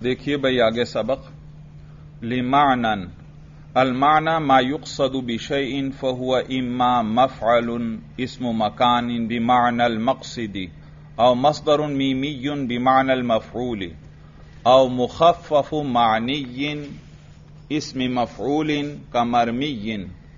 دیکھیے بھائی آگے سبق لمعنن المعنى ما يقصد بشيء فهو اما مفعل اسم مكان بمعنى المقصد او مصدر ميمي بمعنى المفعول او مخفف معني اسم مفعول كمرمي۔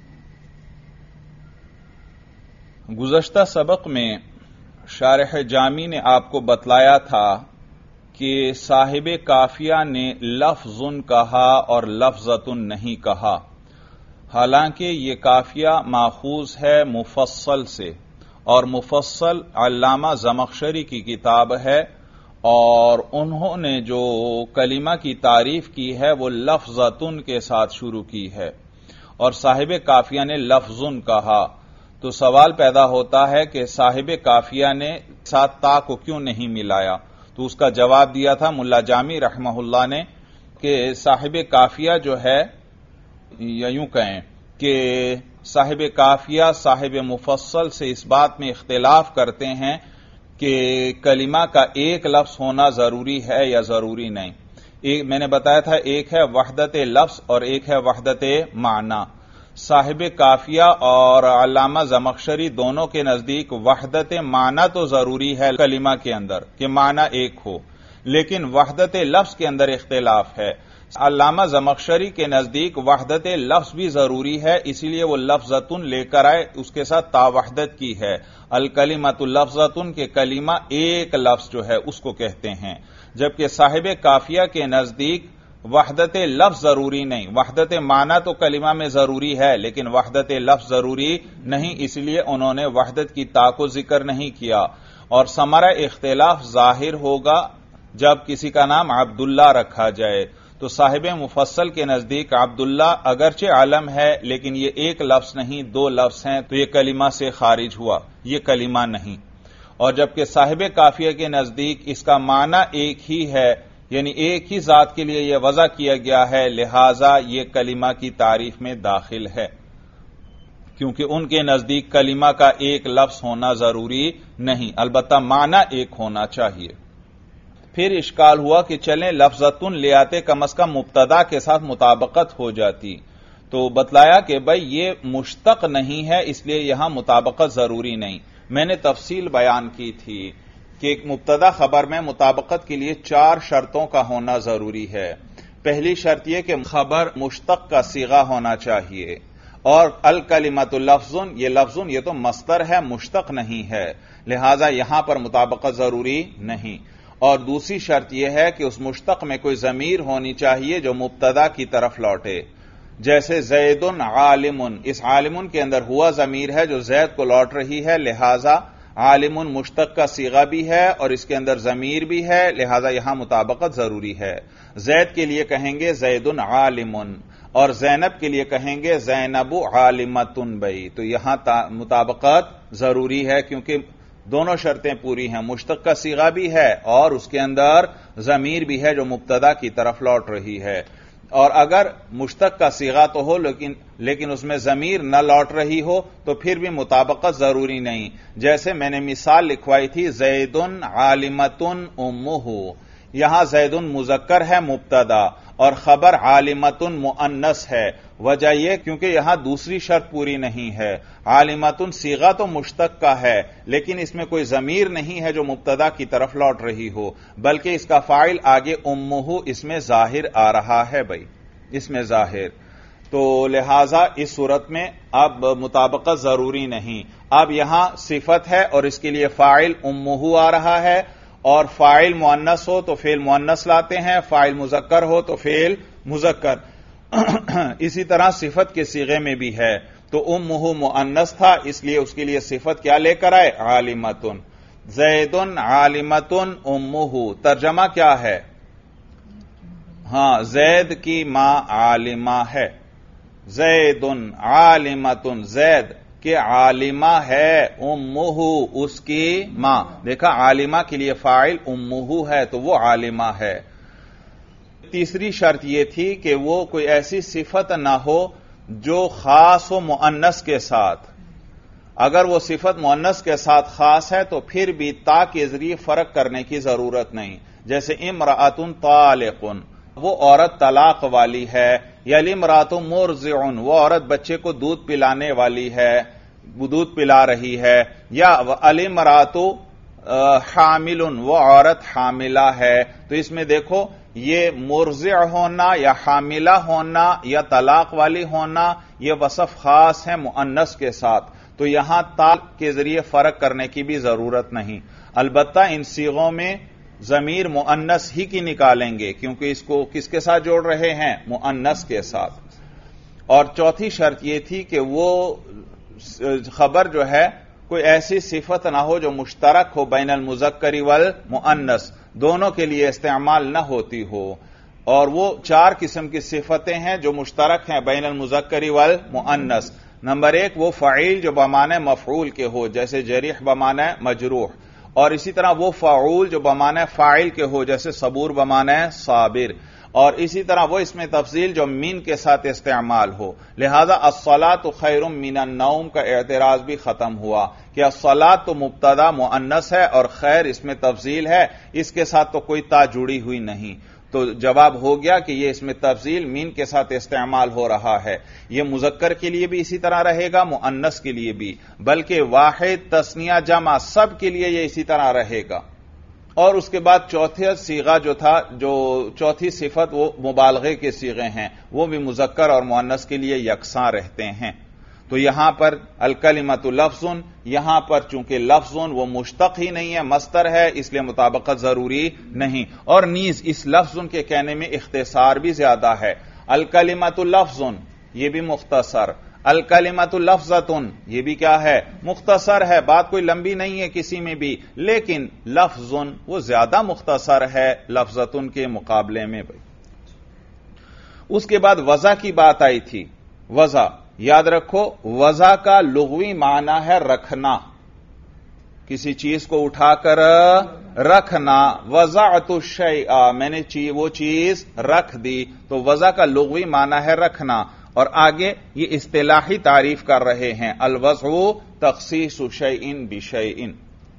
گزشتہ سبق میں شارح جامی نے آپ کو بتلایا تھا کہ صاحب کافیہ نے لفظن کہا اور لفظتن نہیں کہا، حالانکہ یہ کافیہ ماخوذ ہے مفصل سے، اور مفصل علامہ زمخشری کی کتاب ہے، اور انہوں نے جو کلمہ کی تعریف کی ہے وہ لفظتن کے ساتھ شروع کی ہے، اور صاحب کافیہ نے لفظن کہا۔ تو سوال پیدا ہوتا ہے کہ صاحب کافیہ نے ساتھ تا کو کیوں نہیں ملایا؟ تو اس کا جواب دیا تھا ملا جامی رحمہ اللہ نے کہ صاحب کافیہ جو ہے، یا یوں کہیں کہ صاحب کافیہ صاحب مفصل سے اس بات میں اختلاف کرتے ہیں کہ کلمہ کا ایک لفظ ہونا ضروری ہے یا ضروری نہیں۔ میں نے بتایا تھا ایک ہے وحدت لفظ اور ایک ہے وحدت معنی۔ صاحب کافیہ اور علامہ زمخشری دونوں کے نزدیک وحدت معنی تو ضروری ہے کلمہ کے اندر کہ معنی ایک ہو، لیکن وحدت لفظ کے اندر اختلاف ہے۔ علامہ زمخشری کے نزدیک وحدت لفظ بھی ضروری ہے، اسی لیے وہ لفظتن لے کر آئے، اس کے ساتھ تا وحدت کی ہے۔ الکلمۃ لفظتن کے کلمہ ایک لفظ جو ہے اس کو کہتے ہیں، جبکہ صاحب کافیہ کے نزدیک وحدت لفظ ضروری نہیں، وحدت معنی تو کلمہ میں ضروری ہے لیکن وحدت لفظ ضروری نہیں، اس لیے انہوں نے وحدت کی تا کو ذکر نہیں کیا۔ اور ثمرہ اختلاف ظاہر ہوگا جب کسی کا نام عبداللہ رکھا جائے، تو صاحب مفصل کے نزدیک عبداللہ اگرچہ علم ہے لیکن یہ ایک لفظ نہیں دو لفظ ہیں، تو یہ کلمہ سے خارج ہوا، یہ کلمہ نہیں۔ اور جبکہ صاحب کافیہ کے نزدیک اس کا معنی ایک ہی ہے، یعنی ایک ہی ذات کے لیے یہ وضع کیا گیا ہے، لہذا یہ کلمہ کی تعریف میں داخل ہے، کیونکہ ان کے نزدیک کلمہ کا ایک لفظ ہونا ضروری نہیں، البتہ معنی ایک ہونا چاہیے۔ پھر اشکال ہوا کہ چلیں لفظتن لے آتے، کم از کم مبتدا کے ساتھ مطابقت ہو جاتی، تو بتلایا کہ بھائی یہ مشتق نہیں ہے اس لیے یہاں مطابقت ضروری نہیں۔ میں نے تفصیل بیان کی تھی کہ ایک مبتدا خبر میں مطابقت کے لیے 4 شرطوں کا ہونا ضروری ہے۔ پہلی شرط یہ کہ خبر مشتق کا صیغہ ہونا چاہیے، اور الکلمۃ لفظن، یہ لفظن یہ تو مصدر ہے مشتق نہیں ہے، لہذا یہاں پر مطابقت ضروری نہیں۔ اور دوسری شرط یہ ہے کہ اس مشتق میں کوئی ضمیر ہونی چاہیے جو مبتدا کی طرف لوٹے، جیسے زید عالم، اس عالم کے اندر ہوا ضمیر ہے جو زید کو لوٹ رہی ہے، لہذا عالم مشتق کا صیغہ بھی ہے اور اس کے اندر ضمیر بھی ہے، لہذا یہاں مطابقت ضروری ہے۔ زید کے لیے کہیں گے زید عالم، اور زینب کے لیے کہیں گے زینب عالمتن بھائی، تو یہاں مطابقت ضروری ہے کیونکہ دونوں شرطیں پوری ہیں، مشتق کا صیغہ بھی ہے اور اس کے اندر ضمیر بھی ہے جو مبتدا کی طرف لوٹ رہی ہے۔ اور اگر مشتق کا صیغہ تو ہو لیکن اس میں ضمیر نہ لوٹ رہی ہو تو پھر بھی مطابقت ضروری نہیں، جیسے میں نے مثال لکھوائی تھی زید عالمتن امہ، یہاں زید مذکر ہے مبتدا اور خبر عالمتن مؤنث ہے، وجہ یہ کیونکہ یہاں دوسری شرط پوری نہیں ہے۔ عالمتن صیغہ تو مشتق کا ہے لیکن اس میں کوئی ضمیر نہیں ہے جو مبتدا کی طرف لوٹ رہی ہو، بلکہ اس کا فاعل آگے امہ اس میں ظاہر آ رہا ہے بھائی، اس میں ظاہر، تو لہذا اس صورت میں اب مطابقت ضروری نہیں۔ اب یہاں صفت ہے اور اس کے لیے فاعل امہ آ رہا ہے، اور فاعل مؤنث ہو تو فعل مؤنث لاتے ہیں، فاعل مذکر ہو تو فعل مذکر، اسی طرح صفت کے صیغے میں بھی ہے، تو امہ مؤنث تھا اس لیے اس کے لیے صفت کیا لے کر آئے؟ عالمتن۔ زید عالمتن امہ، ترجمہ کیا ہے؟ ہاں، زید کی ماں عالمہ ہے، زید عالمتن، زید کہ عالمہ ہے، امہ اس کی ماں، دیکھا عالمہ کے لیے فاعل امہ ہے تو وہ عالمہ ہے۔ تیسری شرط یہ تھی کہ وہ کوئی ایسی صفت نہ ہو جو خاص ہو مؤنث کے ساتھ، اگر وہ صفت مؤنث کے ساتھ خاص ہے تو پھر بھی تا کے ذریعے فرق کرنے کی ضرورت نہیں، جیسے امرأۃ طالق، وہ عورت طلاق والی ہے، یا الامرأۃ مرضع، وہ عورت بچے کو دودھ پلانے والی ہے، وہ دودھ پلا رہی ہے، یا الامرأۃ حامل، وہ عورت حاملہ ہے۔ تو اس میں دیکھو یہ مرضع ہونا یا حاملہ ہونا یا طلاق والی ہونا یہ وصف خاص ہے مؤنث کے ساتھ، تو یہاں تا کے ذریعے فرق کرنے کی بھی ضرورت نہیں۔ البتہ ان صیغوں میں ضمیر مؤنث ہی کی نکالیں گے کیونکہ اس کو کس کے ساتھ جوڑ رہے ہیں؟ مؤنث کے ساتھ۔ اور چوتھی شرط یہ تھی کہ وہ خبر جو ہے کوئی ایسی صفت نہ ہو جو مشترک ہو بین المذکر والمؤنث، دونوں کے لیے استعمال نہ ہوتی ہو، اور وہ 4 قسم کی صفتیں ہیں جو مشترک ہیں بین المذکر والمؤنث۔ نمبر 1 وہ فعیل جو بمعنی مفعول کے ہو، جیسے جریح بمعنی مجروح، اور اسی طرح وہ فعول جو بمعنی فاعل کے ہو، جیسے صبور بمعنی صابر، اور اسی طرح وہ اس میں تفضیل جو مین کے ساتھ استعمال ہو۔ لہذا الصلاۃ خیر من النوم کا اعتراض بھی ختم ہوا کہ الصلاۃ تو مبتدا مؤنث ہے اور خیر اس میں تفضیل ہے، اس کے ساتھ تو کوئی تا جڑی ہوئی نہیں، تو جواب ہو گیا کہ یہ اس میں تفضیل مین کے ساتھ استعمال ہو رہا ہے۔ یہ مذکر کے لیے بھی اسی طرح رہے گا، مؤنث کے لیے بھی، بلکہ واحد تثنیہ جمع سب کے لیے یہ اسی طرح رہے گا۔ اور اس کے بعد چوتھا صیغہ جو تھا، جو چوتھی صفت وہ مبالغے کے صیغے ہیں، وہ بھی مذکر اور مؤنث کے لیے یکساں رہتے ہیں۔ تو یہاں پر الکلمۃ لفظ، یہاں پر چونکہ لفظ وہ مشتق ہی نہیں ہے، مصدر ہے، اس لیے مطابقت ضروری نہیں، اور نیز اس لفظ کے کہنے میں اختصار بھی زیادہ ہے۔ الکلمۃ لفظ یہ بھی مختصر، الکلمۃ لفظۃ یہ بھی کیا ہے؟ مختصر ہے، بات کوئی لمبی نہیں ہے کسی میں بھی، لیکن لفظ وہ زیادہ مختصر ہے لفظۃ کے مقابلے میں۔ اس کے بعد وضع کی بات آئی تھی۔ وضع یاد رکھو، وضع کا لغوی معنی ہے رکھنا، کسی چیز کو اٹھا کر رکھنا۔ وضعت الشیء، میں نے وہ چیز رکھ دی، تو وضع کا لغوی معنی ہے رکھنا۔ اور آگے یہ اصطلاحی تعریف کر رہے ہیں، الوضع تخصیص شیء بشیء۔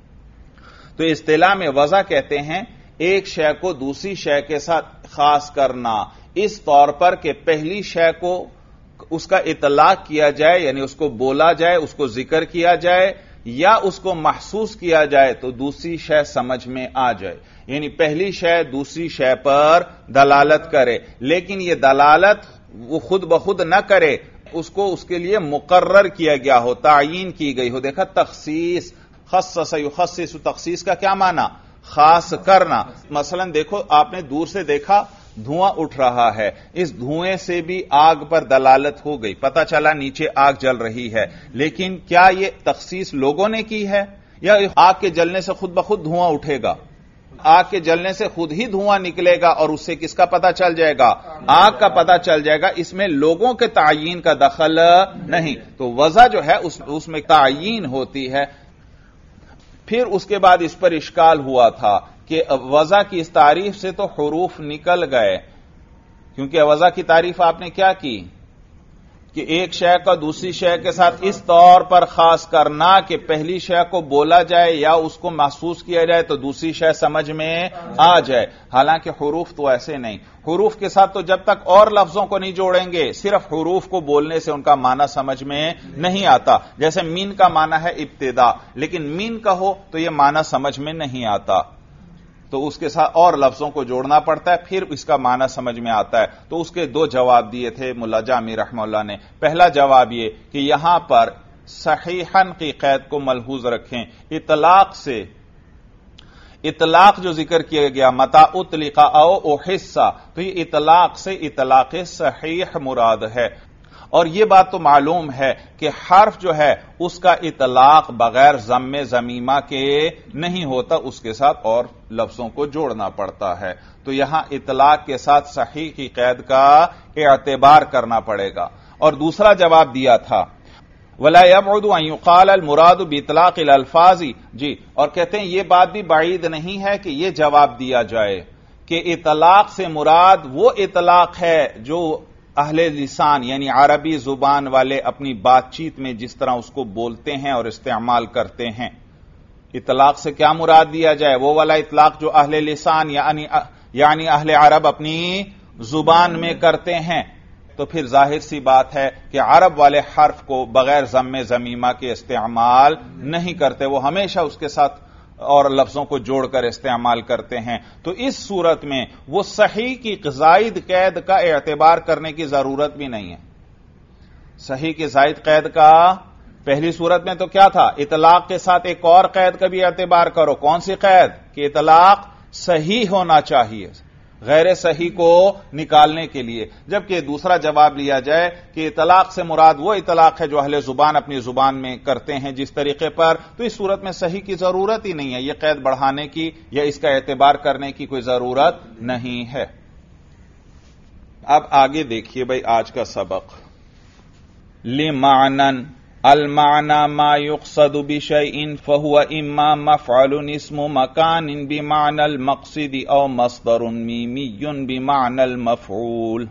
تو اصطلاح میں وضع کہتے ہیں ایک شے کو دوسری شے کے ساتھ خاص کرنا، اس طور پر کہ پہلی شے کو اس کا اطلاق کیا جائے، یعنی اس کو بولا جائے، اس کو ذکر کیا جائے، یا اس کو محسوس کیا جائے تو دوسری شے سمجھ میں آ جائے، یعنی پہلی شے دوسری شے پر دلالت کرے، لیکن یہ دلالت وہ خود بخود نہ کرے، اس کو اس کے لیے مقرر کیا گیا ہو، تعیین کی گئی ہو۔ دیکھا تخصیص، خصص یخصص، تخصیص کا کیا معنی؟ خاص کرنا۔ مثلا دیکھو آپ نے دور سے دیکھا دھواں اٹھ رہا ہے، اس دھوئیں سے بھی آگ پر دلالت ہو گئی، پتہ چلا نیچے آگ جل رہی ہے، لیکن کیا یہ تخصیص لوگوں نے کی ہے یا آگ کے جلنے سے خود بخود دھواں اٹھے گا؟ آگ کے جلنے سے خود ہی دھواں نکلے گا اور اس سے کس کا پتہ چل جائے گا؟ آگ کا پتہ چل جائے گا، اس میں لوگوں کے تعیین کا دخل نہیں۔ تو وضع جو ہے اس میں تعیین ہوتی ہے۔ پھر اس کے بعد اس پر اشکال ہوا تھا کہ وضع کی اس تعریف سے تو حروف نکل گئے، کیونکہ وضع کی تعریف آپ نے کیا کی کہ ایک شے کا دوسری شے کے ساتھ اس طور پر خاص کرنا کہ پہلی شے کو بولا جائے یا اس کو محسوس کیا جائے تو دوسری شے سمجھ میں آ جائے۔ حالانکہ حروف تو ایسے نہیں، حروف کے ساتھ تو جب تک اور لفظوں کو نہیں جوڑیں گے صرف حروف کو بولنے سے ان کا معنی سمجھ میں نہیں آتا۔ جیسے مین کا معنی ہے ابتدا، لیکن مین کا ہو تو یہ معنی سمجھ میں نہیں آتا، تو اس کے ساتھ اور لفظوں کو جوڑنا پڑتا ہے، پھر اس کا معنی سمجھ میں آتا ہے۔ تو اس کے 2 جواب دیے تھے ملا جامی رحمہ اللہ نے۔ پہلا جواب یہ کہ یہاں پر صحیحاً کی قید کو ملحوظ رکھیں، اطلاق جو ذکر کیا گیا متا اطلق او احس، تو یہ اطلاق سے اطلاق صحیح مراد ہے۔ اور یہ بات تو معلوم ہے کہ حرف جو ہے اس کا اطلاق بغیر ضم ضمیمہ کے نہیں ہوتا، اس کے ساتھ اور لفظوں کو جوڑنا پڑتا ہے۔ تو یہاں اطلاق کے ساتھ صحیح کی قید کا اعتبار کرنا پڑے گا۔ اور دوسرا جواب دیا تھا وَلَا يَبْعُدُ أَن يُقَالَ الْمُرَادُ بِإِطْلَاقِ الْأَلْفَاظِ، جی، اور کہتے ہیں یہ بات بھی بعید نہیں ہے کہ یہ جواب دیا جائے کہ اطلاق سے مراد وہ اطلاق ہے جو اہل لسان یعنی عربی زبان والے اپنی بات چیت میں جس طرح اس کو بولتے ہیں اور استعمال کرتے ہیں۔ اطلاق سے کیا مراد دیا جائے؟ وہ والا اطلاق جو اہل لسان یعنی اہل عرب اپنی زبان میں کرتے ہیں. تو پھر ظاہر سی بات ہے کہ عرب والے حرف کو بغیر ضم ضمیمہ کے استعمال نہیں کرتے، وہ ہمیشہ اس کے ساتھ اور لفظوں کو جوڑ کر استعمال کرتے ہیں. تو اس صورت میں وہ صحیح کی زائد قید کا اعتبار کرنے کی ضرورت بھی نہیں ہے. صحیح کی زائد قید کا پہلی صورت میں تو کیا تھا؟ اطلاق کے ساتھ ایک اور قید کا بھی اعتبار کرو. کون سی قید؟ کہ اطلاق صحیح ہونا چاہیے غیر صحیح کو نکالنے کے لیے. جبکہ دوسرا جواب لیا جائے کہ اطلاق سے مراد وہ اطلاق ہے جو اہل زبان اپنی زبان میں کرتے ہیں جس طریقے پر، تو اس صورت میں صحیح کی ضرورت ہی نہیں ہے. یہ قید بڑھانے کی یا اس کا اعتبار کرنے کی کوئی ضرورت نہیں ہے. اب آگے دیکھیے بھائی آج کا سبق. لمعنن المعنى ما يقصد بشيء فهو اما مفعول اسم مكان بمعنى المقصد او مصدر ميمي بمعنى المفعول.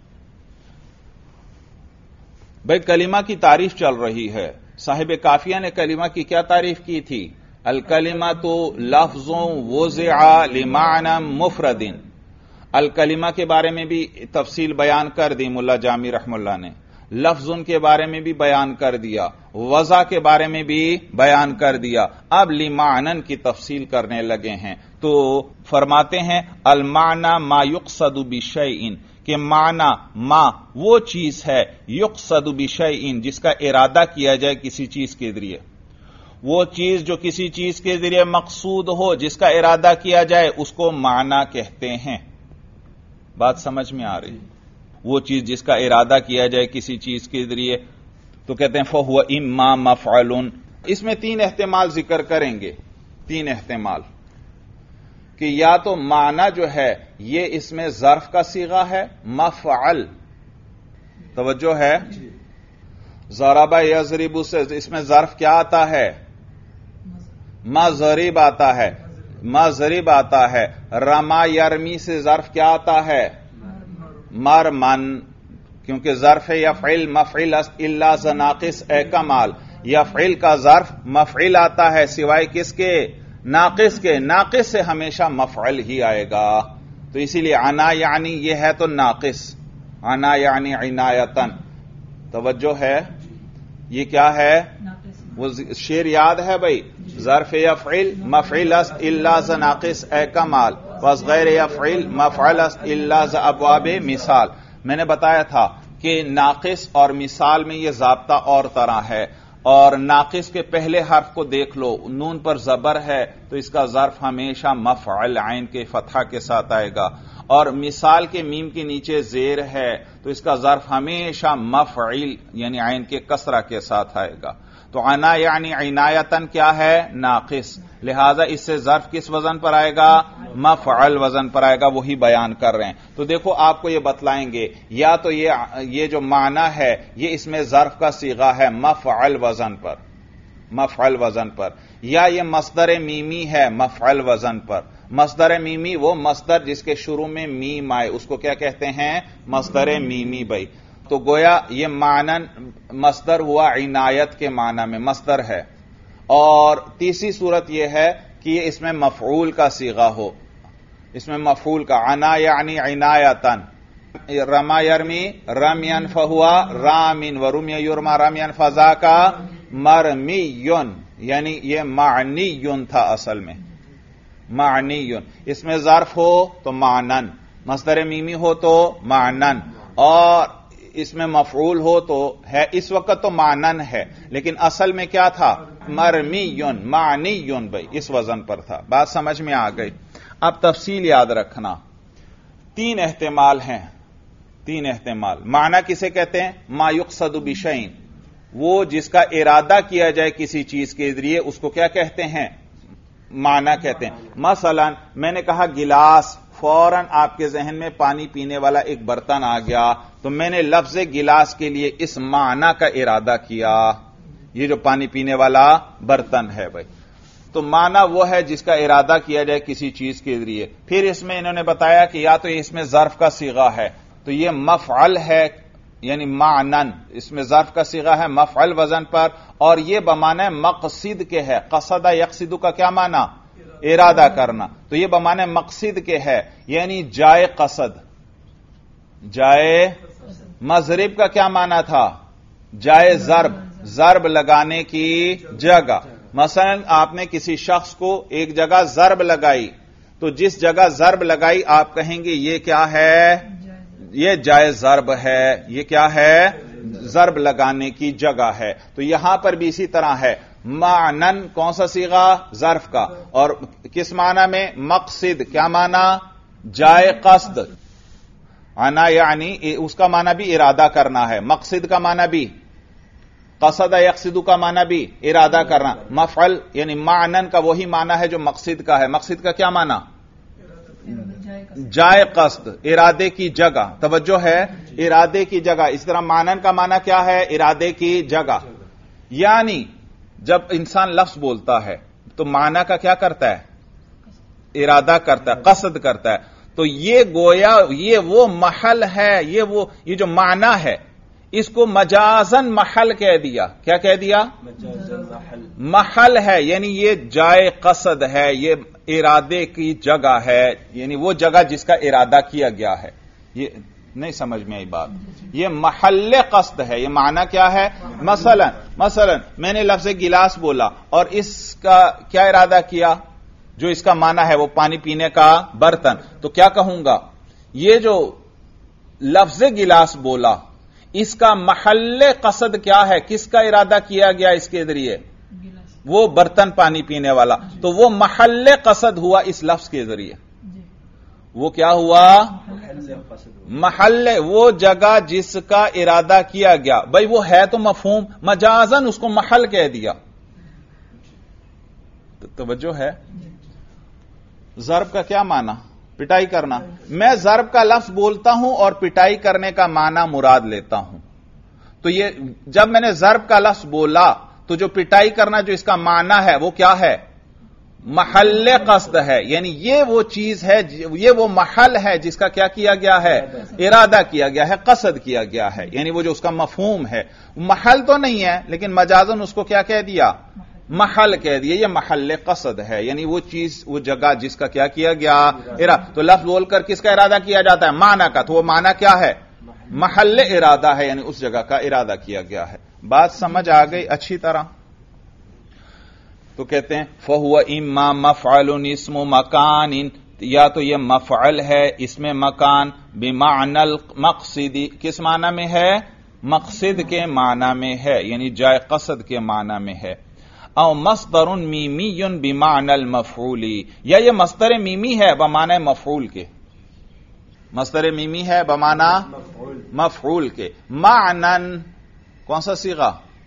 بھائی کلمہ کی تعریف چل رہی ہے. صاحب قافیہ نے کلمہ کی کیا تعریف کی تھی؟ الکلمۃ لفظ وضع لمعنى مفرد. الکلمہ کے بارے میں بھی تفصیل بیان کر دی ملا جامی رحم اللہ نے، لفظ کے بارے میں بھی بیان کر دیا، وضع کے بارے میں بھی بیان کر دیا. اب لمعنن کی تفصیل کرنے لگے ہیں. تو فرماتے ہیں المعنى ما يقصد بشيء، کہ معنی ما وہ چیز ہے یقصد بشیء جس کا ارادہ کیا جائے کسی چیز کے ذریعے. وہ چیز جو کسی چیز کے ذریعے مقصود ہو، جس کا ارادہ کیا جائے، اس کو معنی کہتے ہیں. بات سمجھ میں آ رہی؟ وہ چیز جس کا ارادہ کیا جائے کسی چیز کے ذریعے تو کہتے ہیں فَهُوَ إِمَّا مَفْعَلٌ. اس میں 3 احتمال ذکر کریں گے. 3 احتمال کہ یا تو معنی جو ہے یہ اس میں ظرف کا صیغہ ہے مفعل. توجہ ہے؟ ضرب یضرب سے اس میں ظرف کیا آتا ہے؟ مضرب آتا ہے. مضرب آتا ہے. رما یرمی سے ظرف کیا آتا ہے؟ مرمن. کیونکہ ظرف یفعل مفعل الا ز ناقص اے کمال. یفعل کا ظرف مفعل آتا ہے سوائے کس کے؟ ناقص کے. ناقص سے ہمیشہ مفعل ہی آئے گا. تو اسی لیے عنا یعنی یہ ہے تو ناقص. عنا یعنی عنایتن. توجہ ہے؟ یہ کیا ہے؟ وہ شعر یاد ہے بھائی؟ ظرف یفعل مفعل الا ز ناقص اے کمال بس غیر یفعل مفعل الا ز ابواب مثال. میں نے بتایا تھا کہ ناقص اور مثال میں یہ ضابطہ اور طرح ہے. اور ناقص کے پہلے حرف کو دیکھ لو، نون پر زبر ہے تو اس کا ظرف ہمیشہ مفعل عین کے فتحہ کے ساتھ آئے گا. اور مثال کے میم کے نیچے زیر ہے تو اس کا ظرف ہمیشہ مفعل یعنی عین کے کسرہ کے ساتھ آئے گا. تو عنا یعنی عنایتن کیا ہے؟ ناقص. لہذا اس سے ظرف کس وزن پر آئے گا؟ مفعل وزن پر آئے گا. وہی بیان کر رہے ہیں. تو دیکھو آپ کو یہ بتلائیں گے یا تو یہ جو معنی ہے یہ اس میں ظرف کا صیغہ ہے مفعل وزن پر، مفعل وزن پر، یا یہ مصدر میمی ہے مفعل وزن پر. مصدر میمی وہ مصدر جس کے شروع میں میم آئے اس کو کیا کہتے ہیں؟ مصدر میمی بھائی. تو گویا یہ معنی مصدر ہوا عنایت کے معنی میں مصدر ہے. اور تیسری صورت یہ ہے کہ یہ اس میں مفعول کا صیغہ ہو، اس میں مفعول کا. عنا یعنی عنایتن. رما یرمی رمین فہوا رامن ورمی یرما رمین فذاک مرمیون. یعنی یہ معنی تھا اصل میں، معنی. اس میں ظرف ہو تو معنن، مصدر میمی ہو تو معنن، اور اس میں مفعول ہو تو ہے. اس وقت تو معنن ہے لیکن اصل میں کیا تھا؟ مرمیون، معنیون بھائی اس وزن پر تھا. بات سمجھ میں آ گئی؟ اب تفصیل یاد رکھنا. 3 احتمال ہیں. 3 احتمال. معنی کسے کہتے ہیں؟ ما یقصد بشیء، وہ جس کا ارادہ کیا جائے کسی چیز کے ذریعے اس کو کیا کہتے ہیں؟ معنی کہتے ہیں. مثلا میں نے کہا گلاس، فوراً آپ کے ذہن میں پانی پینے والا ایک برتن آ گیا تو میں نے لفظ گلاس کے لیے اس معنی کا ارادہ کیا، یہ جو پانی پینے والا برتن ہے بھائی. تو معنی وہ ہے جس کا ارادہ کیا جائے کسی چیز کے ذریعے. پھر اس میں انہوں نے بتایا کہ یا تو اس میں ظرف کا صیغہ ہے تو یہ مفعل ہے یعنی معنن، اس میں ظرف کا صیغہ ہے مفعل وزن پر، اور یہ بمعنی مقصد کے ہے. قصد یقصد کا کیا معنی؟ ارادہ کرنا. تو یہ بمعنی مقصد کے ہے، یعنی جائے قصد. جائے مضرب کا کیا معنی تھا؟ جائے ضرب، ضرب لگانے کی جگہ. مثلا آپ نے کسی شخص کو ایک جگہ ضرب لگائی، تو جس جگہ ضرب لگائی آپ کہیں گے یہ کیا ہے؟ یہ جائے ضرب ہے. یہ کیا ہے؟ ضرب لگانے کی جگہ ہے. تو یہاں پر بھی اسی طرح ہے. معنن کون سا صیغہ؟ ظرف کا. اور کس معنی میں؟ مقصد. کیا معنی؟ جائے قصد. انا یعنی اس کا معنی بھی ارادہ کرنا ہے. مقصد کا معنی بھی، قصد یقصد کا معنی بھی ارادہ کرنا. مفعل یعنی معنن کا وہی معنی ہے جو مقصد کا ہے. مقصد کا کیا معنی؟ جائے قصد، ارادے کی جگہ. توجہ ہے، ارادے کی جگہ. اس طرح معنن کا معنی کیا ہے؟ ارادے کی جگہ. یعنی جب انسان لفظ بولتا ہے تو معنی کا کیا کرتا ہے؟ ارادہ کرتا ہے، قصد کرتا ہے. تو یہ گویا یہ وہ محل ہے، یہ جو معنی ہے اس کو مجازن محل کہہ دیا. کیا کہہ دیا؟ محل ہے، یعنی یہ جائے قصد ہے، یہ ارادے کی جگہ ہے، یعنی وہ جگہ جس کا ارادہ کیا گیا ہے. یہ نہیں سمجھ میں آئی بات؟ یہ محل قصد ہے. یہ معنی کیا ہے؟ مثلا میں نے لفظ گلاس بولا اور اس کا کیا ارادہ کیا؟ جو اس کا معنی ہے وہ پانی پینے کا برتن. تو کیا کہوں گا؟ یہ جو لفظ گلاس بولا اس کا محل قصد کیا ہے؟ کس کا ارادہ کیا گیا اس کے ذریعے؟ وہ برتن پانی پینے والا. تو وہ محل قصد ہوا اس لفظ کے ذریعے. وہ کیا ہوا؟ محل، وہ جگہ جس کا ارادہ کیا گیا. بھائی وہ ہے تو مفہوم، مجازن اس کو محل کہہ دیا. توجہ ہے. ضرب کا کیا معنی؟ پٹائی کرنا. میں ضرب کا لفظ بولتا ہوں اور پٹائی کرنے کا معنی مراد لیتا ہوں. تو یہ جب میں نے ضرب کا لفظ بولا تو جو پٹائی کرنا جو اس کا معنی ہے وہ کیا ہے؟ محل قصد ہے. یعنی یہ وہ چیز ہے، یہ وہ محل ہے جس کا کیا کیا گیا ہے؟ ارادہ کیا گیا ہے، قصد کیا گیا ہے. یعنی وہ جو اس کا مفہوم ہے، محل تو نہیں ہے لیکن مجازن اس کو کیا کہہ دیا؟ محل کہہ دیا. یہ محل قصد ہے، یعنی وہ چیز، وہ جگہ جس کا کیا کیا گیا؟ ارادہ. تو لفظ بول کر کس کا ارادہ کیا جاتا ہے؟ معنی کا. تو وہ معنی کیا ہے؟ محل ارادہ ہے، یعنی اس جگہ کا ارادہ کیا گیا ہے. بات سمجھ آ گئی اچھی طرح؟ تو کہتے ہیں فَهُوَ إِمَّا مَفْعَلٌ اسْمُ مَكَانٍ، یا تو یہ مفعل ہے اسم مکان، بِمَعْنَى الْمَقْصِدِ، کس معنی میں ہے؟ مقصد کے معنی میں ہے، یعنی جائے قصد کے معنی میں ہے. او مصدر میمی بمعنى المفعول، یا یہ مصدر میمی ہے بمعنی مفعول کے. مصدر میمی ہے بمعنی مفعول کے. معنن کون سا صیغہ؟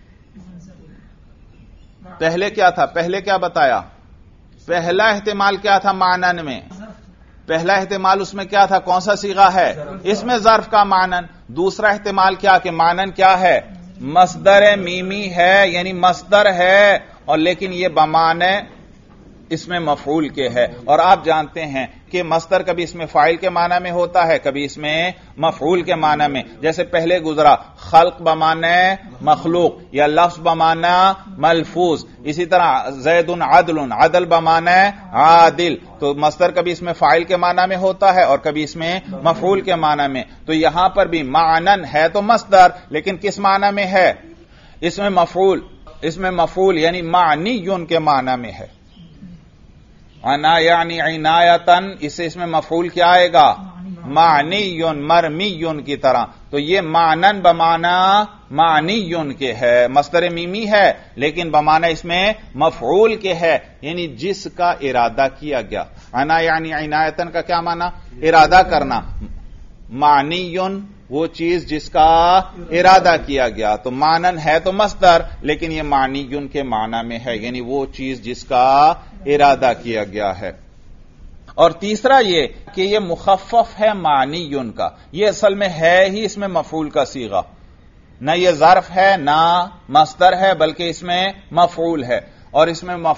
پہلے کیا تھا؟ پہلے کیا بتایا؟ پہلا احتمال کیا تھا معنن میں؟ پہلا احتمال اس میں کیا تھا؟ کون سا صیغہ ہے؟ اس میں ظرف کا معنن. دوسرا احتمال کیا کہ معنن کیا ہے؟ مصدر میمی ہے، یعنی مصدر ہے اور لیکن یہ بمعنی اس میں مفعول کے ہے. اور آپ جانتے ہیں کہ مصدر کبھی اس میں فاعل کے معنی میں ہوتا ہے، کبھی اس میں مفعول کے معنی میں. جیسے پہلے گزرا خلق بمعنی مخلوق یا لفظ بمعنی ملفوظ. اسی طرح زید عدل، عدل بمعنی عادل. تو مصدر کبھی اس میں فاعل کے معنی میں ہوتا ہے اور کبھی اس میں مفعول کے معنی میں. تو یہاں پر بھی معنن ہے تو مصدر، لیکن کس معنی میں ہے؟ اس میں مفعول. اس میں مفعول یعنی معنی کے معنی میں ہے. انا یعنی عنایتن، اس میں مفعول کیا آئے گا؟ معنی مرمی کی طرح. تو یہ معنن بمعنی معنی کے ہے، مصدر میمی ہے لیکن بمعنی اس میں مفعول کے ہے، یعنی جس کا ارادہ کیا گیا. انا یعنی عنایتن کا کیا معنی؟ ارادہ کرنا. معنی وہ چیز جس کا ارادہ کیا گیا. تو معنن ہے تو مصدر لیکن یہ معنی کے معنی میں ہے، یعنی وہ چیز جس کا ارادہ کیا گیا ہے. اور تیسرا یہ کہ یہ مخفف ہے معنی کا، یہ اصل میں ہے ہی اس میں مفعول کا صیغہ. نہ یہ ظرف ہے نہ مصدر ہے بلکہ اس میں مفعول ہے. اور اس میں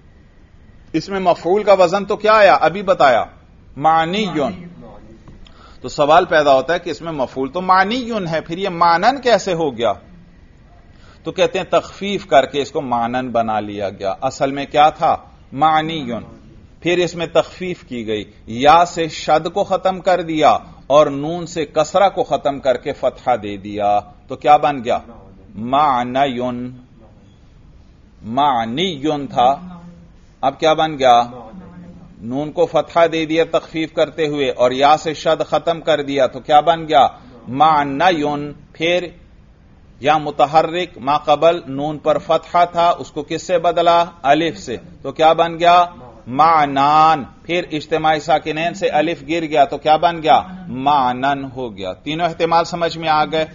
مفعول کا وزن تو کیا آیا؟ ابھی بتایا، معنی. تو سوال پیدا ہوتا ہے کہ اس میں مفعول تو معنیٌ ہے، پھر یہ معنن کیسے ہو گیا؟ تو کہتے ہیں تخفیف کر کے اس کو معنن بنا لیا گیا، اصل میں کیا تھا؟ معنیٌ، پھر اس میں تخفیف کی گئی، یا سے شد کو ختم کر دیا اور نون سے کسرہ کو ختم کر کے فتحہ دے دیا، تو کیا بن گیا؟ معنیٌ، معنیٌ تھا، اب کیا بن گیا؟ نون کو فتحہ دے دیا تخفیف کرتے ہوئے اور یا سے شد ختم کر دیا، تو کیا بن گیا؟ معنیٌ، پھر یا متحرک ما قبل نون پر فتحہ تھا، اس کو کس سے بدلا؟ الف سے، تو کیا بن گیا؟ معنان، پھر اجتماعی ساکنین سے الف گر گیا تو کیا بن گیا؟ معنن ہو گیا۔ تینوں احتمال سمجھ میں آ گئے؟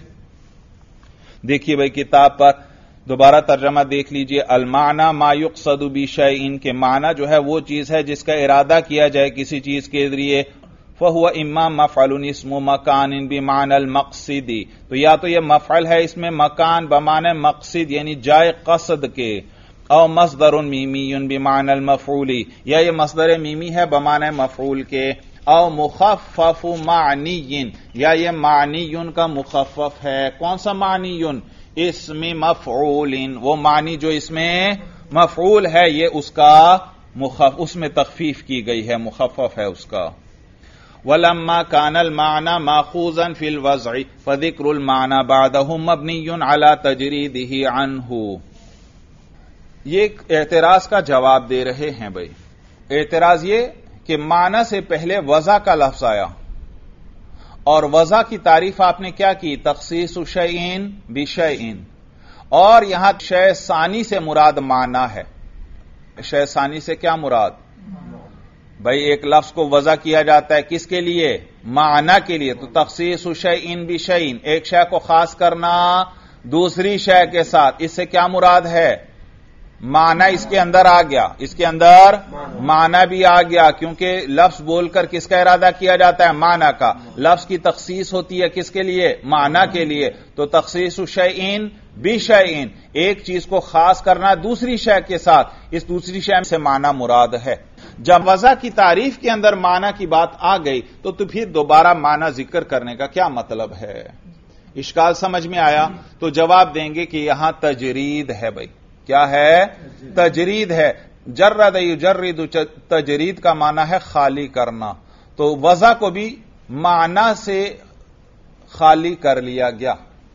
دیکھیے بھائی کتاب پر دوبارہ ترجمہ دیکھ لیجئے، المعنی ما یقصد بشیء، کے معنی جو ہے وہ چیز ہے جس کا ارادہ کیا جائے کسی چیز کے ذریعے، فهو اما مفعل اسم مکان بمعنى المقصد، تو یا تو یہ مفعل ہے اس میں مکان بمعنی مقصد یعنی جائے قصد کے، او مصدر میمی بمعنى المفعول، یا یہ مصدر میمی ہے بمعنی مفعول کے، او مخفف معنی، یا یہ معنی کا مخفف ہے۔ کون سا معنی؟ اسم مفعول، وہ معنی جو اس میں مفعول ہے یہ اس کا اس میں تخفیف کی گئی ہے، مخفف ہے اس کا۔ وَلَمَّا كَانَ الْمَعْنَى مَأْخُوذًا فِي الْوَضْعِ فَذِكْرُ الْمَعْنَى بَعْدَهُ مَبْنِيٌّ عَلَى تَجْرِيدِهِ عَنْهُ، یہ اعتراض کا جواب دے رہے ہیں بھائی۔ اعتراض یہ کہ معنی سے پہلے وضع کا لفظ آیا، اور وضع کی تعریف آپ نے کیا کی؟ تخصیص شیء بشیء، اور یہاں شیء ثانی سے مراد معنی ہے۔ شیء ثانی سے کیا مراد؟ بھائی ایک لفظ کو وضع کیا جاتا ہے کس کے لیے؟ معنی کے لیے، تو تخصیص شیء بشیء، ایک شے کو خاص کرنا دوسری شے کے ساتھ، اس سے کیا مراد ہے؟ معنی اس کے اندر آ گیا، اس کے اندر معنی بھی آ گیا، کیونکہ لفظ بول کر کس کا ارادہ کیا جاتا ہے؟ معنی کا۔ لفظ کی تخصیص ہوتی ہے کس کے لیے؟ معنی کے لیے، تو تخصیص شیء بشیء، ایک چیز کو خاص کرنا دوسری شے کے ساتھ، اس دوسری شے سے معنی مراد ہے۔ جب وضع کی تعریف کے اندر معنی کی بات آ گئی تو پھر دوبارہ معنی ذکر کرنے کا کیا مطلب ہے؟ اشکال سمجھ میں آیا؟ تو جواب دیں گے کہ یہاں تجرید ہے بھائی۔ کیا ہے؟ تجرید ہے۔ جرد یجرد، تجرید کا معنی ہے خالی کرنا، تو وضع کو بھی معنی سے خالی کر لیا گیا،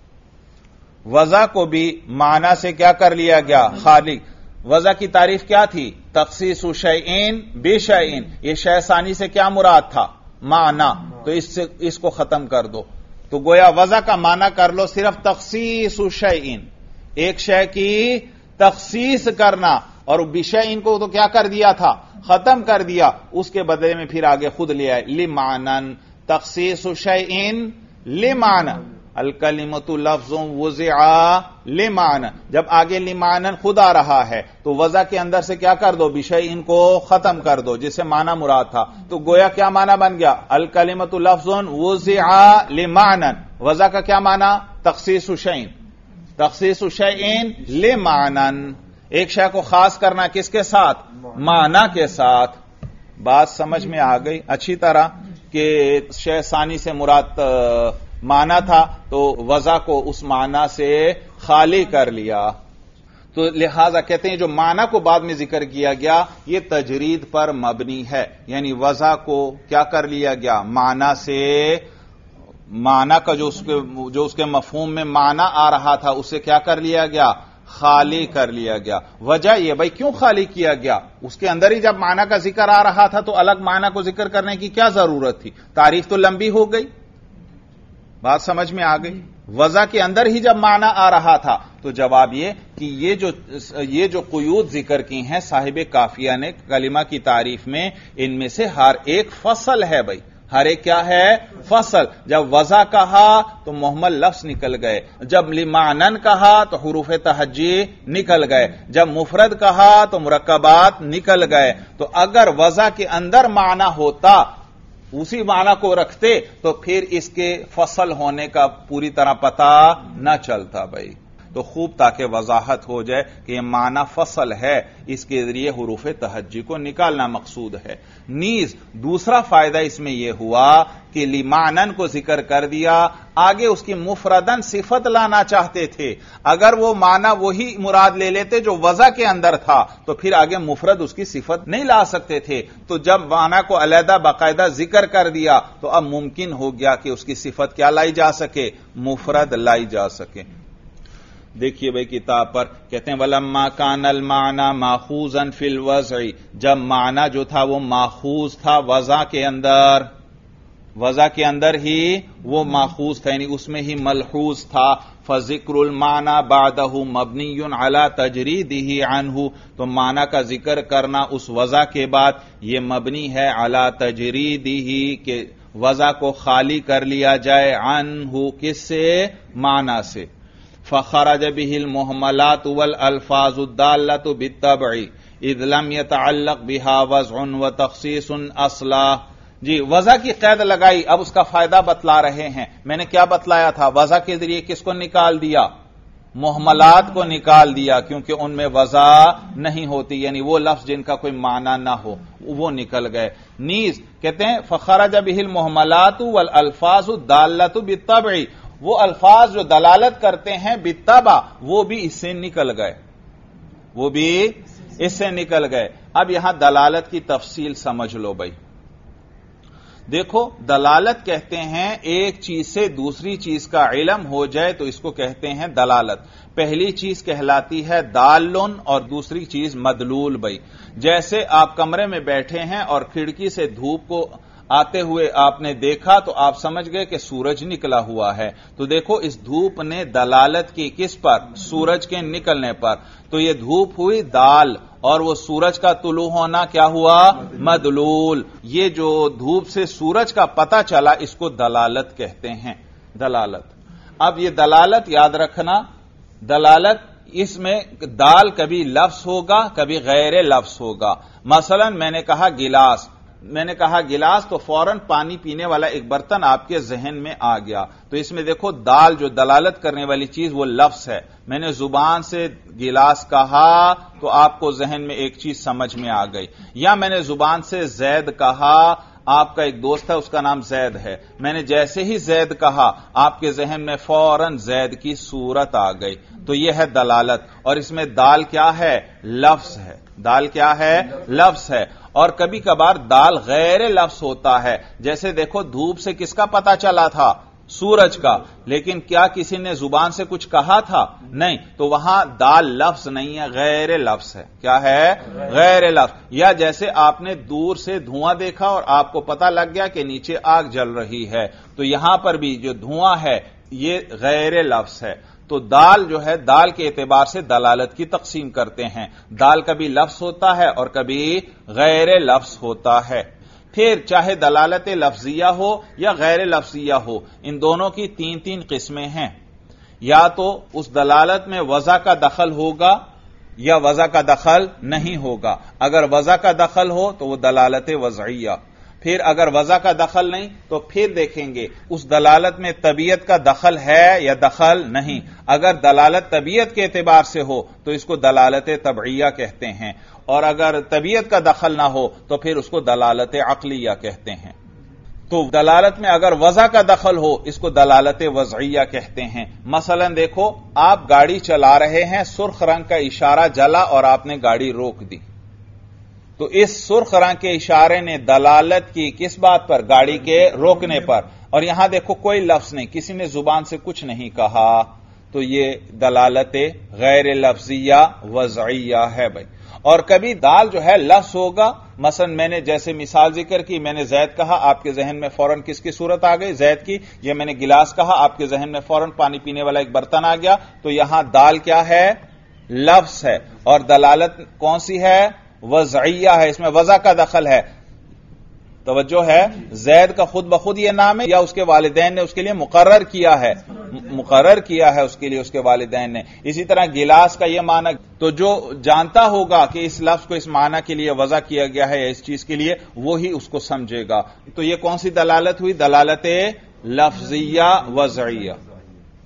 وضع کو بھی معنی سے کیا کر لیا گیا؟ خالی۔ وضع کی تعریف کیا تھی؟ تخصیص شیء بشیء، یہ شیء ثانی سے کیا مراد تھا؟ معنی، تو اس کو ختم کر دو، تو گویا وضع کا معنی کر لو صرف تخصیص شیء، ایک شے کی تخصیص کرنا، اور بشیء کو تو کیا کر دیا تھا؟ ختم کر دیا، اس کے بدلے میں پھر آگے خود لے آئے لمعنن، تخصیص شیء لمعنن، الکلمۃ لفظ وضع لمعنن، جب آگے لمعنن خود آ رہا ہے تو وضع کے اندر سے کیا کر دو؟ بشیء کو ختم کر دو جس سے معنی مراد تھا، تو گویا کیا معنی بن گیا؟ الکلمۃ لفظ وضع لمعنن، وضع کا کیا معنی؟ تخصیص شیء، تخصیص شیء لمعنن، ایک شے کو خاص کرنا کس کے ساتھ؟ معنی کے ساتھ۔ بات سمجھ میں آ گئی اچھی طرح کہ شیء ثانی سے مراد معنی تھا تو وضع کو اس معنی سے خالی کر لیا، تو لہذا کہتے ہیں جو معنی کو بعد میں ذکر کیا گیا یہ تجرید پر مبنی ہے، یعنی وضع کو کیا کر لیا گیا؟ معنی سے، معنی کا جو اس کے مفہوم میں معنی آ رہا تھا اسے کیا کر لیا گیا؟ خالی کر لیا گیا۔ وجہ یہ بھائی کیوں خالی کیا گیا؟ اس کے اندر ہی جب معنی کا ذکر آ رہا تھا تو الگ معنی کو ذکر کرنے کی کیا ضرورت تھی؟ تعریف تو لمبی ہو گئی۔ بات سمجھ میں آ گئی؟ وضع کے اندر ہی جب معنی آ رہا تھا تو جواب یہ کہ یہ جو قیود ذکر کی ہیں صاحب کافیہ نے کلمہ کی تعریف میں، ان میں سے ہر ایک فصل ہے بھائی، ہر ایک کیا ہے؟ فصل۔ جب وضع کہا تو محمل لفظ نکل گئے، جب لمعنن کہا تو حروف تہجی نکل گئے، جب مفرد کہا تو مرکبات نکل گئے، تو اگر وضع کے اندر معنی ہوتا، اسی معنی کو رکھتے تو پھر اس کے فصل ہونے کا پوری طرح پتہ نہ چلتا بھائی۔ تو خوب تاکہ وضاحت ہو جائے کہ یہ معنی فصل ہے، اس کے ذریعے حروف تہجی کو نکالنا مقصود ہے۔ نیز دوسرا فائدہ اس میں یہ ہوا کہ لمعنن کو ذکر کر دیا، آگے اس کی مفردن صفت لانا چاہتے تھے، اگر وہ معنی وہی مراد لے لیتے جو وضع کے اندر تھا تو پھر آگے مفرد اس کی صفت نہیں لا سکتے تھے، تو جب معنی کو علیحدہ باقاعدہ ذکر کر دیا تو اب ممکن ہو گیا کہ اس کی صفت کیا لائی جا سکے، مفرد لائی جا سکے۔ دیکھیے بھائی کتاب پر کہتے ہیں وَلَمَّا كَانَ الْمَعْنَى مَأْخُوذًا فِي الْوَضْعِ، جب معنی جو تھا وہ ماخوذ تھا وضع کے اندر، وضع کے اندر ہی وہ ماخوذ تھا، یعنی اس میں ہی ملحوظ تھا، فَذِكْرُ الْمَعْنَى بَعْدَهُ مَبْنِيٌّ عَلَى تَجْرِيدِهِ عَنْهُ، تو معنی کا ذکر کرنا اس وضع کے بعد یہ مبنی ہے عَلَى تَجْرِيدِهِ کہ وضع کو خالی کر لیا جائے، عنہ کس سے، معنی سے۔ فخرج به المهملات والالفاظ الدالة بالتبع اذ لم يتعلق بها وضع وتخصيص اصلا۔ جی وضع کی قید لگائی، اب اس کا فائدہ بتلا رہے ہیں۔ میں نے کیا بتلایا تھا، وضع کے ذریعے کس کو نکال دیا، محملات کو نکال دیا، کیونکہ ان میں وضع نہیں ہوتی، یعنی وہ لفظ جن کا کوئی معنی نہ ہو وہ نکل گئے۔ نیز کہتے ہیں فخرج به المهملات والالفاظ الدالة بالتبع، وہ الفاظ جو دلالت کرتے ہیں بالطبع وہ بھی اس سے نکل گئے، وہ بھی اس سے نکل گئے۔ اب یہاں دلالت کی تفصیل سمجھ لو بھائی، دیکھو دلالت کہتے ہیں ایک چیز سے دوسری چیز کا علم ہو جائے تو اس کو کہتے ہیں دلالت۔ پہلی چیز کہلاتی ہے دالن اور دوسری چیز مدلول بھائی۔ جیسے آپ کمرے میں بیٹھے ہیں اور کھڑکی سے دھوپ کو آتے ہوئے آپ نے دیکھا تو آپ سمجھ گئے کہ سورج نکلا ہوا ہے، تو دیکھو اس دھوپ نے دلالت کی کس پر، سورج کے نکلنے پر، تو یہ دھوپ ہوئی دال اور وہ سورج کا طلوع ہونا کیا ہوا، مدلول۔ یہ جو دھوپ سے سورج کا پتہ چلا اس کو دلالت کہتے ہیں، دلالت۔ اب یہ دلالت یاد رکھنا، دلالت اس میں دال کبھی لفظ ہوگا کبھی غیر لفظ ہوگا۔ مثلا میں نے کہا گلاس، میں نے کہا گلاس تو فوراً پانی پینے والا ایک برتن آپ کے ذہن میں آ گیا، تو اس میں دیکھو دال جو دلالت کرنے والی چیز وہ لفظ ہے۔ میں نے زبان سے گلاس کہا تو آپ کو ذہن میں ایک چیز سمجھ میں آ گئی، یا میں نے زبان سے زید کہا، آپ کا ایک دوست ہے اس کا نام زید ہے، میں نے جیسے ہی زید کہا آپ کے ذہن میں فوراً زید کی صورت آ گئی، تو یہ ہے دلالت۔ اور اس میں دال کیا ہے، لفظ ہے، دال کیا ہے، لفظ ہے۔ اور کبھی کبھار دال غیر لفظ ہوتا ہے، جیسے دیکھو دھوپ سے کس کا پتہ چلا تھا، سورج کا، لیکن کیا کسی نے زبان سے کچھ کہا تھا، نہیں، تو وہاں دال لفظ نہیں ہے، غیر لفظ ہے، کیا ہے، غیر لفظ۔ یا جیسے آپ نے دور سے دھواں دیکھا اور آپ کو پتہ لگ گیا کہ نیچے آگ جل رہی ہے، تو یہاں پر بھی جو دھواں ہے یہ غیر لفظ ہے۔ تو دال جو ہے دال کے اعتبار سے دلالت کی تقسیم کرتے ہیں، دال کبھی لفظ ہوتا ہے اور کبھی غیر لفظ ہوتا ہے۔ پھر چاہے دلالت لفظیہ ہو یا غیر لفظیہ ہو، ان دونوں کی تین قسمیں ہیں، یا تو اس دلالت میں وضع کا دخل ہوگا یا وضع کا دخل نہیں ہوگا۔ اگر وضع کا دخل ہو تو وہ دلالت وضعیہ، پھر اگر وضع کا دخل نہیں تو پھر دیکھیں گے اس دلالت میں طبیعت کا دخل ہے یا دخل نہیں۔ اگر دلالت طبیعت کے اعتبار سے ہو تو اس کو دلالت طبعیہ کہتے ہیں، اور اگر طبیعت کا دخل نہ ہو تو پھر اس کو دلالت عقلیہ کہتے ہیں۔ تو دلالت میں اگر وضع کا دخل ہو اس کو دلالت وضعیہ کہتے ہیں۔ مثلا دیکھو آپ گاڑی چلا رہے ہیں، سرخ رنگ کا اشارہ جلا اور آپ نے گاڑی روک دی، تو اس سرخ رنگ کے اشارے نے دلالت کی کس بات پر، گاڑی کے روکنے پر، اور یہاں دیکھو کوئی لفظ نہیں، کسی نے زبان سے کچھ نہیں کہا، تو یہ دلالت غیر لفظیہ وضعیہ ہے بھائی۔ اور کبھی دال جو ہے لفظ ہوگا، مثلا میں نے جیسے مثال ذکر کی، میں نے زید کہا آپ کے ذہن میں فوراً کس کی صورت آ گئی، زید کی، یا میں نے گلاس کہا آپ کے ذہن میں فوراً پانی پینے والا ایک برتن آ گیا، تو یہاں دال کیا ہے، لفظ ہے، اور دلالت کون سی ہے، وضعیہ ہے، اس میں وضع کا دخل ہے۔ توجہ ہے، زید کا خود بخود یہ نام ہے یا اس کے والدین نے اس کے لیے مقرر کیا ہے، مقرر کیا ہے اس کے لیے اس کے والدین نے۔ اسی طرح گلاس کا یہ معنی، تو جو جانتا ہوگا کہ اس لفظ کو اس معنی کے لیے وضع کیا گیا ہے یا اس چیز کے لیے، وہی اس کو سمجھے گا۔ تو یہ کون سی دلالت ہوئی، دلالت لفظیہ وضعیہ۔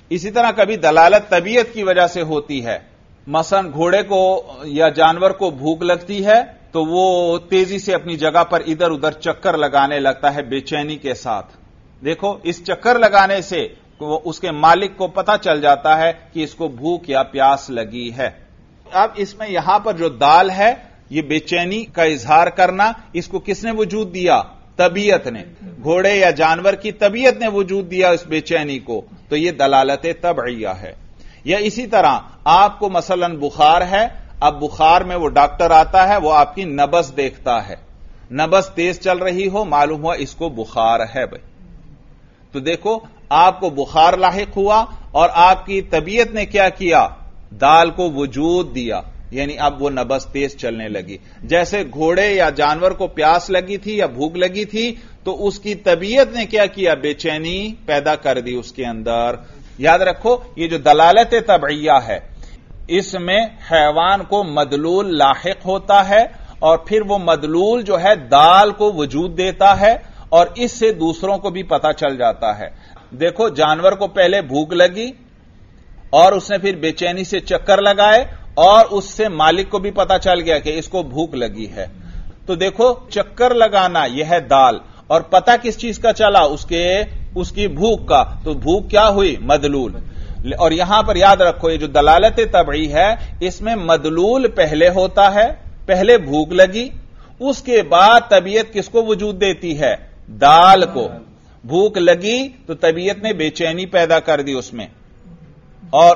اسی طرح کبھی دلالت طبیعت کی وجہ سے ہوتی ہے. مثلا گھوڑے کو یا جانور کو بھوک لگتی ہے تو وہ تیزی سے اپنی جگہ پر ادھر ادھر چکر لگانے لگتا ہے بے چینی کے ساتھ. دیکھو اس چکر لگانے سے اس کے مالک کو پتا چل جاتا ہے کہ اس کو بھوک یا پیاس لگی ہے. اب اس میں یہاں پر جو دال ہے یہ بے چینی کا اظہار کرنا، اس کو کس نے وجود دیا؟ طبیعت نے. گھوڑے یا جانور کی طبیعت نے وجود دیا اس بے چینی کو، تو یہ دلالت طبعیہ ہے. یا اسی طرح آپ کو مثلا بخار ہے، اب بخار میں وہ ڈاکٹر آتا ہے، وہ آپ کی نبض دیکھتا ہے، نبض تیز چل رہی ہو، معلوم ہوا اس کو بخار ہے بھائی. تو دیکھو آپ کو بخار لاحق ہوا اور آپ کی طبیعت نے کیا کیا؟ دال کو وجود دیا، یعنی اب وہ نبض تیز چلنے لگی. جیسے گھوڑے یا جانور کو پیاس لگی تھی یا بھوک لگی تھی تو اس کی طبیعت نے کیا کیا؟ بے چینی پیدا کر دی اس کے اندر. یاد رکھو یہ جو دلالت طبعیہ ہے اس میں حیوان کو مدلول لاحق ہوتا ہے اور پھر وہ مدلول جو ہے دال کو وجود دیتا ہے اور اس سے دوسروں کو بھی پتا چل جاتا ہے. دیکھو جانور کو پہلے بھوک لگی اور اس نے پھر بے چینی سے چکر لگائے اور اس سے مالک کو بھی پتا چل گیا کہ اس کو بھوک لگی ہے. تو دیکھو چکر لگانا یہ ہے دال، اور پتا کس چیز کا چلا؟ اس کی بھوک کا. تو بھوک کیا ہوئی؟ مدلول. اور یہاں پر یاد رکھو یہ جو دلالت طبعی ہے اس میں مدلول پہلے ہوتا ہے، پہلے بھوک لگی، اس کے بعد طبیعت کس کو وجود دیتی ہے؟ دال کو. بھوک لگی تو طبیعت نے بے چینی پیدا کر دی اس میں، اور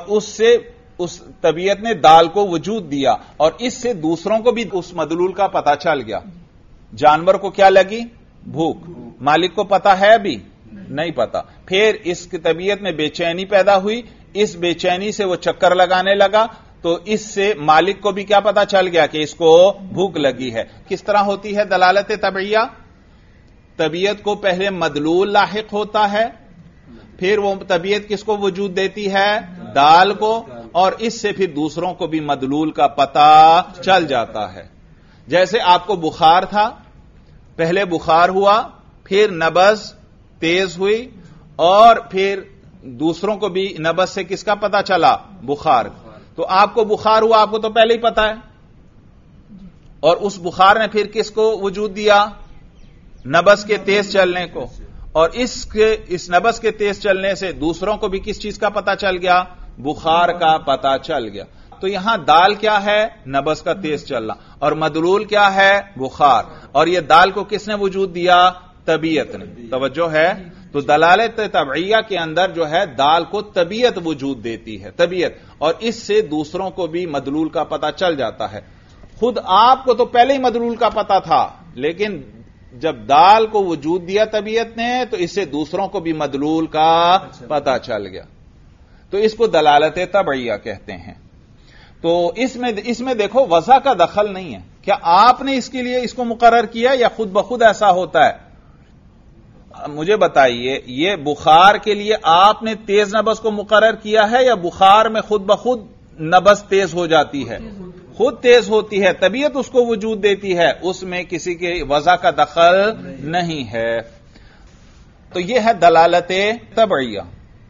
اس طبیعت نے دال کو وجود دیا اور اس سے دوسروں کو بھی اس مدلول کا پتا چل گیا. جانور کو کیا لگی؟ بھوک. مالک کو پتا ہے ابھی؟ نہیں پتا. پھر اس کی طبیعت میں بے چینی پیدا ہوئی، اس بے چینی سے وہ چکر لگانے لگا تو اس سے مالک کو بھی کیا پتا چل گیا کہ اس کو بھوک لگی ہے. کس طرح ہوتی ہے دلالت طبعیہ؟ طبیعت کو پہلے مدلول لاحق ہوتا ہے، پھر وہ طبیعت کس کو وجود دیتی ہے؟ دال کو، اور اس سے پھر دوسروں کو بھی مدلول کا پتا چل جاتا ہے. جیسے آپ کو بخار تھا، پہلے بخار ہوا، پھر نبض تیز ہوئی اور پھر دوسروں کو بھی نبض سے کس کا پتا چلا؟ بخار. تو آپ کو بخار ہوا، آپ کو تو پہلے ہی پتا ہے، اور اس بخار نے پھر کس کو وجود دیا؟ نبض کے تیز چلنے کو. اور اس نبض کے تیز چلنے سے دوسروں کو بھی کس چیز کا پتا چل گیا؟ بخار کا پتا چل گیا. تو یہاں دال کیا ہے؟ نبض کا تیز چلنا. اور مدلول کیا ہے؟ بخار. اور یہ دال کو کس نے وجود دیا؟ طبیعت نے. توجہ ہے؟ تو دلالت طبعیہ کے اندر جو ہے دال کو طبیعت وجود دیتی ہے، طبیعت، اور اس سے دوسروں کو بھی مدلول کا پتا چل جاتا ہے. خود آپ کو تو پہلے ہی مدلول کا پتا تھا، لیکن جب دال کو وجود دیا طبیعت نے تو اس سے دوسروں کو بھی مدلول کا پتا چل گیا. تو اس کو دلالت طبعیہ کہتے ہیں. تو اس میں دیکھو وضع کا دخل نہیں ہے. کیا آپ نے اس کے لیے اس کو مقرر کیا یا خود بخود ایسا ہوتا ہے؟ مجھے بتائیے، یہ بخار کے لیے آپ نے تیز نبض کو مقرر کیا ہے یا بخار میں خود بخود نبض تیز ہو جاتی ہے؟ خود تیز ہوتی ہے، طبیعت اس کو وجود دیتی ہے، اس میں کسی کے وضع کا دخل نہیں ہے. تو یہ ہے دلالت طبعیہ.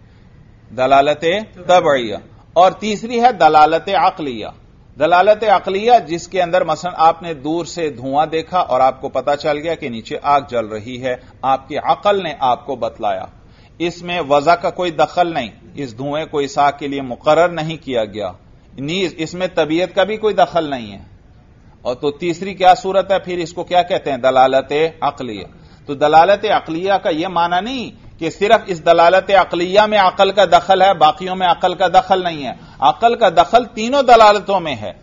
دلالت طبعیہ. اور تیسری ہے دلالت عقلیہ. دلالت عقلیہ جس کے اندر مثلا آپ نے دور سے دھواں دیکھا اور آپ کو پتا چل گیا کہ نیچے آگ جل رہی ہے، آپ کی عقل نے آپ کو بتلایا. اس میں وضع کا کوئی دخل نہیں، اس دھوئیں کو اس آگ کے لیے مقرر نہیں کیا گیا، نیز اس میں طبیعت کا بھی کوئی دخل نہیں ہے. اور تو تیسری کیا صورت ہے پھر؟ اس کو کیا کہتے ہیں؟ دلالت عقلیہ. تو دلالت عقلیہ کا یہ معنی نہیں کہ صرف اس دلالت عقلیہ میں عقل کا دخل ہے، باقیوں میں عقل کا دخل نہیں ہے. عقل کا دخل تینوں دلالتوں میں ہے.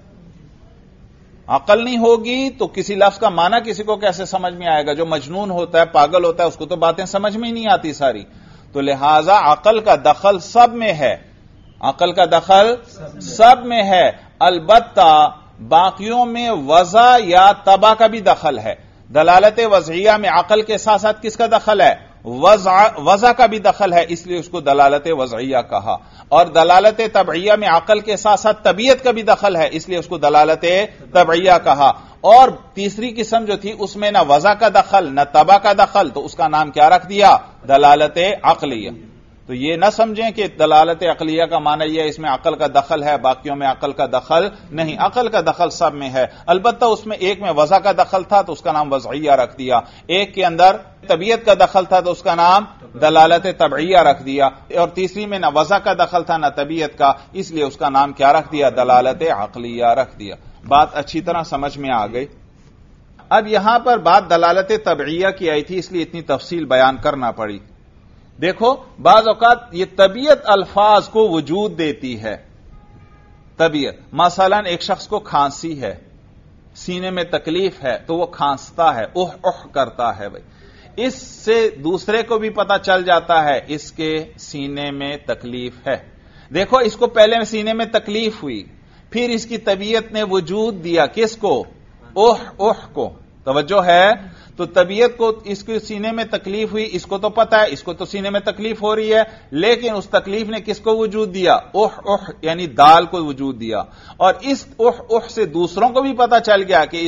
عقل نہیں ہوگی تو کسی لفظ کا معنی کسی کو کیسے سمجھ میں آئے گا؟ جو مجنون ہوتا ہے، پاگل ہوتا ہے، اس کو تو باتیں سمجھ میں ہی نہیں آتی ساری. تو لہذا عقل کا دخل سب میں ہے، عقل کا دخل سب میں ہے. البتہ باقیوں میں وضع یا طبع کا بھی دخل ہے. دلالت وضعیہ میں عقل کے ساتھ ساتھ کس کا دخل ہے؟ وضع کا بھی دخل ہے، اس لیے اس کو دلالت وضعیہ کہا. اور دلالت طبعیہ میں عقل کے ساتھ ساتھ طبیعت کا بھی دخل ہے، اس لیے اس کو دلالت طبعیہ کہا. اور تیسری قسم جو تھی اس میں نہ وضع کا دخل نہ طبع کا دخل، تو اس کا نام کیا رکھ دیا؟ دلالت عقلیہ. تو یہ نہ سمجھیں کہ دلالت عقلیہ کا معنی یہ اس میں عقل کا دخل ہے، باقیوں میں عقل کا دخل نہیں. عقل کا دخل سب میں ہے، البتہ اس میں ایک میں وضع کا دخل تھا تو اس کا نام وضعیہ رکھ دیا، ایک کے اندر طبیعت کا دخل تھا تو اس کا نام دلالت طبعیہ رکھ دیا، اور تیسری میں نہ وضع کا دخل تھا نہ طبیعت کا، اس لیے اس کا نام کیا رکھ دیا؟ دلالت عقلیہ رکھ دیا. بات اچھی طرح سمجھ میں آ گئی. اب یہاں پر بات دلالت طبعیہ کی آئی تھی، اس لیے اتنی تفصیل بیان کرنا پڑی. دیکھو بعض اوقات یہ طبیعت الفاظ کو وجود دیتی ہے. طبیعت مثلا ایک شخص کو کھانسی ہے، سینے میں تکلیف ہے تو وہ کھانستا ہے، اوہ کرتا ہے. بھائی اس سے دوسرے کو بھی پتا چل جاتا ہے اس کے سینے میں تکلیف ہے. دیکھو اس کو پہلے سینے میں تکلیف ہوئی، پھر اس کی طبیعت نے وجود دیا کس کو؟ اوہ کو. توجہ ہے؟ تو طبیعت کو اس کے سینے میں تکلیف ہوئی، اس کو تو پتا ہے اس کو تو سینے میں تکلیف ہو رہی ہے، لیکن اس تکلیف نے کس کو وجود دیا؟ اوہ یعنی دال کو وجود دیا، اور اس اوہ سے دوسروں کو بھی پتا چل گیا کہ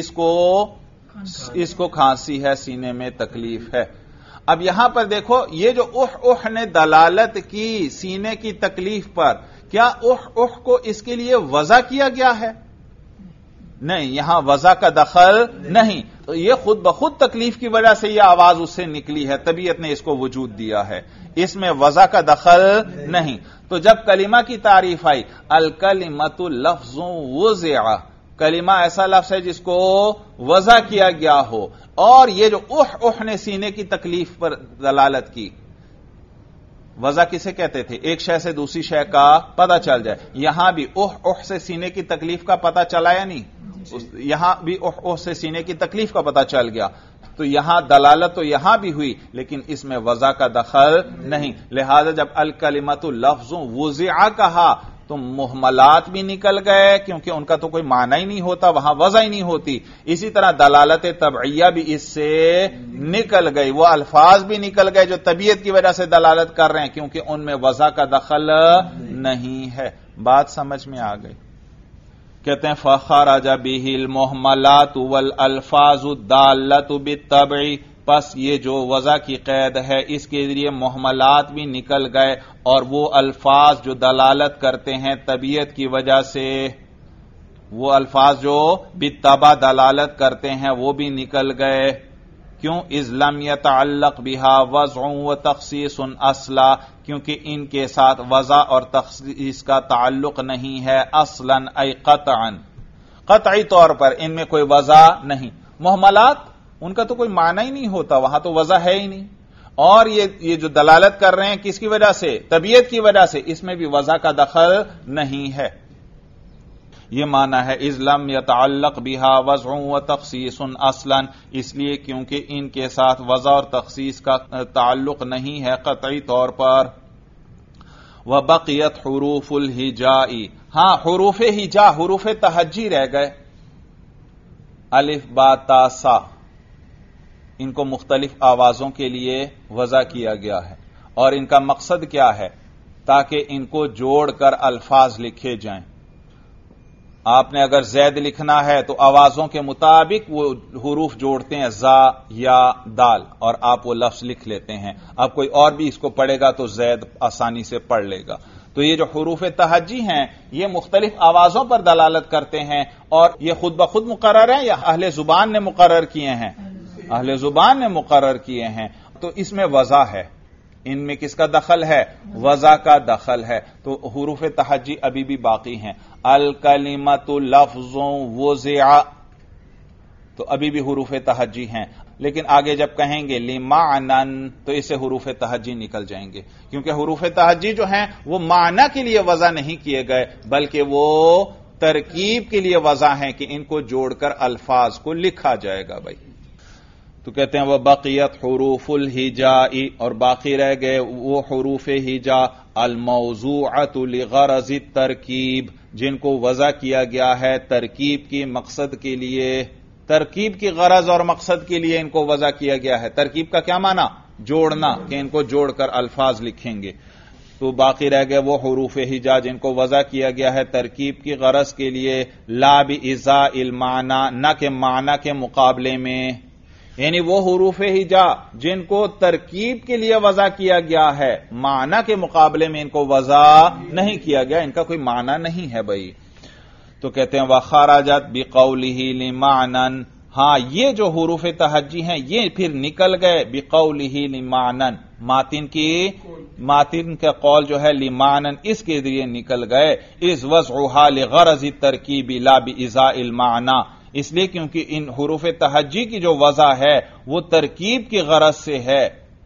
اس کو کھانسی ہے، سینے میں تکلیف ہے. اب یہاں پر دیکھو یہ جو اوہ نے دلالت کی سینے کی تکلیف پر، کیا اوہ کو اس کے لیے وضع کیا گیا ہے؟ نہیں، یہاں وضع کا دخل نہیں. تو یہ خود بخود تکلیف کی وجہ سے یہ آواز اس سے نکلی ہے، طبیعت نے اس کو وجود دیا ہے، اس میں وضع کا دخل نہیں. تو جب کلمہ کی تعریف آئی، الکلمۃ لفظ وضع، کلمہ ایسا لفظ ہے جس کو وضع کیا گیا ہو، اور یہ جو اوہ نے سینے کی تکلیف پر دلالت کی. وضع کسے کہتے تھے؟ ایک شے سے دوسری شے کا پتہ چل جائے. یہاں بھی اوہ سے سینے کی تکلیف کا پتہ چلا یا نہیں؟ یہاں بھی اوہ سے سینے کی تکلیف کا پتہ چل گیا. تو یہاں دلالت تو یہاں بھی ہوئی لیکن اس میں وضع کا دخل نہیں. لہذا جب الکلمۃ لفظ وضع کہا تو محملات بھی نکل گئے کیونکہ ان کا تو کوئی معنی ہی نہیں ہوتا، وہاں وضع ہی نہیں ہوتی. اسی طرح دلالت طبعیہ بھی اس سے نکل گئی، وہ الفاظ بھی نکل گئے جو طبیعت کی وجہ سے دلالت کر رہے ہیں کیونکہ ان میں وضع کا دخل نہیں ہے. بات سمجھ میں آ گئی؟ کہتے ہیں فخرج به المحملات والالفاظ الدالة بالطبع، پس یہ جو وضع کی قید ہے اس کے ذریعے محملات بھی نکل گئے اور وہ الفاظ جو دلالت کرتے ہیں طبیعت کی وجہ سے، وہ الفاظ جو بالطبع دلالت کرتے ہیں وہ بھی نکل گئے. کیوں؟ اذ لم يتعلق بها وضع وتخصیص اصلا، کیونکہ ان کے ساتھ وضع اور تخصیص کا تعلق نہیں ہے. اصلا ای قطعا، قطعی طور پر ان میں کوئی وضع نہیں. محملات ان کا تو کوئی معنی ہی نہیں ہوتا، وہاں تو وضع ہے ہی نہیں. اور یہ جو دلالت کر رہے ہیں کس کی وجہ سے؟ طبیعت کی وجہ سے، اس میں بھی وضع کا دخل نہیں ہے. یہ معنی ہے اذ لم يتعلق بها وضع وتخصیص اصلا، اس لیے کیونکہ ان کے ساتھ وضع اور تخصیص کا تعلق نہیں ہے قطعی طور پر. وبقیت حروف الہجاء، ہاں حروف ہجا، حروف تہجی رہ گئے. الف با تا سا، ان کو مختلف آوازوں کے لیے وضع کیا گیا ہے، اور ان کا مقصد کیا ہے؟ تاکہ ان کو جوڑ کر الفاظ لکھے جائیں. آپ نے اگر زید لکھنا ہے تو آوازوں کے مطابق وہ حروف جوڑتے ہیں، زا یا دال، اور آپ وہ لفظ لکھ لیتے ہیں. اب کوئی اور بھی اس کو پڑھے گا تو زید آسانی سے پڑھ لے گا. تو یہ جو حروف تہجی ہیں یہ مختلف آوازوں پر دلالت کرتے ہیں، اور یہ خود بخود مقرر ہیں یا اہل زبان نے مقرر کیے ہیں؟ اہل زبان نے مقرر کیے ہیں. تو اس میں وضع ہے، ان میں کس کا دخل ہے؟ وضع کا دخل ہے. تو حروف تہجی ابھی بھی باقی ہیں. الکلمۃ لفظ وضع، تو ابھی بھی حروف تہجی ہیں، لیکن آگے جب کہیں گے لمعنن تو اس سے حروف تہجی نکل جائیں گے، کیونکہ حروف تہجی جو ہیں وہ معنی کے لیے وضع نہیں کیے گئے بلکہ وہ ترکیب کے لیے وضع ہیں کہ ان کو جوڑ کر الفاظ کو لکھا جائے گا. بھائی تو کہتے ہیں وہ بقیت حروف الہجاء، اور باقی رہ گئے وہ حروف ہجا الموضوعۃ لغرض الترکیب، جن کو وضع کیا گیا ہے ترکیب کی مقصد کے لیے. ترکیب کی غرض اور مقصد کے لیے ان کو وضع کیا گیا ہے. ترکیب کا کیا معنی؟ جوڑنا، کہ ان کو جوڑ کر الفاظ لکھیں گے. تو باقی رہ گئے وہ حروف ہجا جن کو وضع کیا گیا ہے ترکیب کی غرض کے لیے، لا بإزاء المعنی، نہ کہ معنی کے مقابلے میں. یعنی وہ حروف ہجا جن کو ترکیب کے لیے وضع کیا گیا ہے، معنی کے مقابلے میں ان کو وضع نہیں کیا گیا، ان کا کوئی معنی نہیں ہے بھائی. تو کہتے ہیں وَخَرَجَتْ بِقَوْلِهِ لِمَعْنًا، ہاں یہ جو حروف تہجی ہیں یہ پھر نکل گئے بِقَوْلِهِ لِمَعْنًا، ماتن کا قول جو ہے لِمَعْنًا اس کے ذریعے نکل گئے، اِذْ وَضْعُهَا لِغَرَضِ التَّرْكِيبِ لَا بِإِزَاءِ الْمَعْنَى، اس لیے کیونکہ ان حروف تہجی کی جو وضع ہے وہ ترکیب کی غرض سے ہے،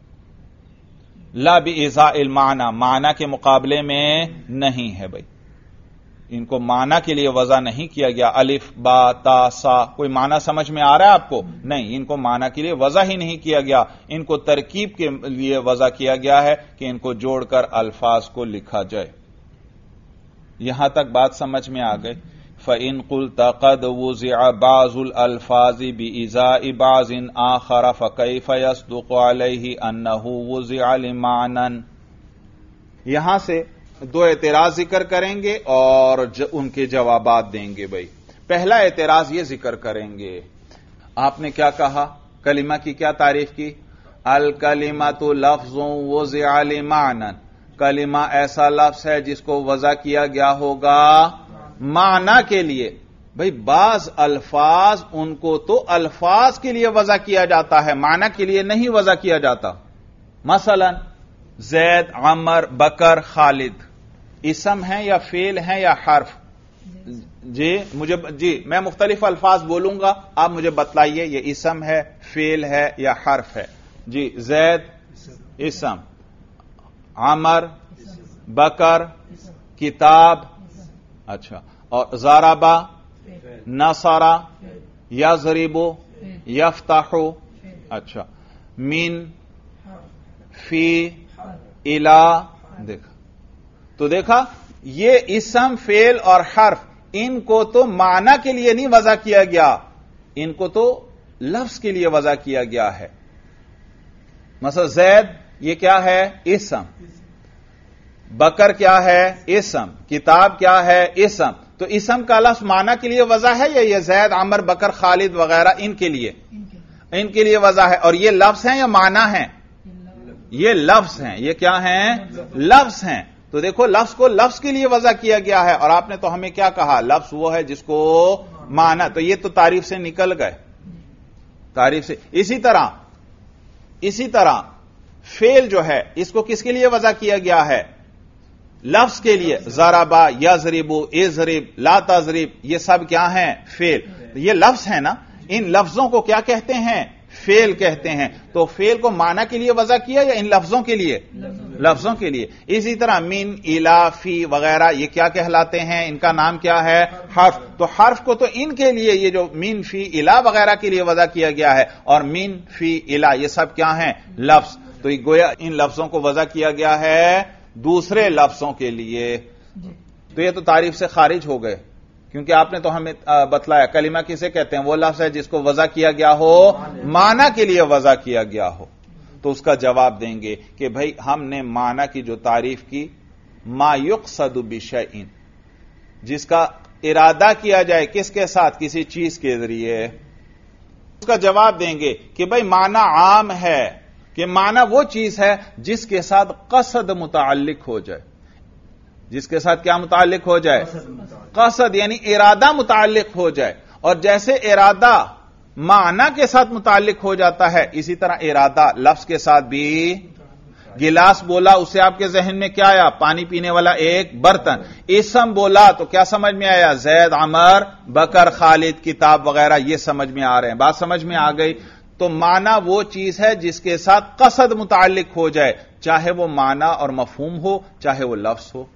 لا بإزاء المعنی، معنی کے مقابلے میں نہیں ہے بھائی. ان کو معنی کے لیے وضع نہیں کیا گیا، الف با تا سا، کوئی معنی سمجھ میں آ رہا ہے آپ کو؟ نہیں، ان کو معنی کے لیے وضع ہی نہیں کیا گیا، ان کو ترکیب کے لیے وضع کیا گیا ہے کہ ان کو جوڑ کر الفاظ کو لکھا جائے. یہاں تک بات سمجھ میں آ گئی. فَإِن قُلْتَ قَدْ وُزِعَ بَعْضُ الْأَلْفَاظِ بِإِزَاءِ بَعْضٍ آخَرَ فَكَيْفَ يَصْدُقُ عَلَيْهِ أَنَّهُ وُزِعَ لِمَعْنًى. یہاں سے دو اعتراض ذکر کریں گے اور ان کے جوابات دیں گے بھائی. پہلا اعتراض یہ ذکر کریں گے، آپ نے کیا کہا، کلمہ کی کیا تعریف کی، الکلمۃ لفظ وضع لمعنى، کلمہ ایسا لفظ ہے جس کو وضع کیا گیا ہوگا معنی کے لیے. بھائی بعض الفاظ ان کو تو الفاظ کے لیے وضع کیا جاتا ہے، معنی کے لیے نہیں وضع کیا جاتا. مثلا زید، عمر، بکر، خالد اسم ہیں یا فعل ہیں یا حرف؟ جی میں مختلف الفاظ بولوں گا، آپ مجھے بتلائیے یہ اسم ہے، فعل ہے یا حرف ہے. جی زید اسم، عمر، بکر، کتاب، اچھا، اور ضربا، نصرا، یضرب، یفتح، اچھا، من، فی، الا. دیکھا یہ اسم، فعل اور حرف ان کو تو معنی کے لیے نہیں وضع کیا گیا، ان کو تو لفظ کے لیے وضع کیا گیا ہے. مثلا زید یہ کیا ہے، اسم، بکر کیا ہے، اسم، کتاب کیا ہے، اسم. تو اسم کا لفظ معنی کے لیے وضع ہے یا یہ زید، عمر، بکر، خالد وغیرہ ان کے لیے وضع ہے؟ اور یہ لفظ ہیں یا معنی ہیں؟ یہ لفظ ہیں. یہ کیا ہیں؟ لفظ ہیں. تو دیکھو لفظ کو لفظ کے لیے وضع کیا گیا ہے، اور آپ نے تو ہمیں کیا کہا، لفظ وہ ہے جس کو معنی. تو یہ تو تعریف سے نکل گئے، تعریف سے. اسی طرح فعل جو ہے اس کو کس کے لیے وضع کیا گیا ہے؟ لفظ کے لیے. ضربا، یضرب، اضرب، لا تضرب، یہ سب کیا ہیں؟ فعل. یہ لفظ ہے نا، ان لفظوں کو کیا کہتے ہیں؟ فعل کہتے ہیں. تو فعل کو معنی کے لیے وضع کیا یا ان لفظوں کے لیے؟ لفظوں کے لیے. اسی طرح من، الا، فی وغیرہ یہ کیا کہلاتے ہیں؟ ان کا نام کیا ہے؟ حرف. تو حرف کو تو ان کے لیے یہ جو من، فی، الا وغیرہ کے لیے وضع کیا گیا ہے، اور من، فی، الا یہ سب کیا ہیں؟ لفظ. تو یہ گویا ان لفظوں کو وضع کیا گیا ہے دوسرے لفظوں کے لیے. تو یہ تو تعریف سے خارج ہو گئے، کیونکہ آپ نے تو ہمیں بتلایا کلمہ کسے کہتے ہیں، وہ لفظ ہے جس کو وضع کیا گیا ہو معنی کے لیے وضع کیا گیا ہو. تو اس کا جواب دیں گے کہ بھائی ہم نے معنی کی جو تعریف کی، ما یقصد بشیء، جس کا ارادہ کیا جائے کس کے ساتھ؟ کسی چیز کے ذریعے. اس کا جواب دیں گے کہ بھائی معنی عام ہے، کہ معنی وہ چیز ہے جس کے ساتھ قصد متعلق ہو جائے. جس کے ساتھ کیا متعلق ہو جائے؟ قصد، یعنی ارادہ متعلق ہو جائے. اور جیسے ارادہ معنی کے ساتھ متعلق ہو جاتا ہے، اسی طرح ارادہ لفظ کے ساتھ بھی. گلاس بولا، اسے آپ کے ذہن میں کیا آیا؟ پانی پینے والا ایک برتن. اسم بولا تو کیا سمجھ میں آیا؟ زید، عمر، بکر، خالد، کتاب وغیرہ یہ سمجھ میں آ رہے ہیں. بات سمجھ میں آ گئی. تو معنی وہ چیز ہے جس کے ساتھ قصد متعلق ہو جائے، چاہے وہ معنی اور مفہوم ہو، چاہے وہ لفظ ہو.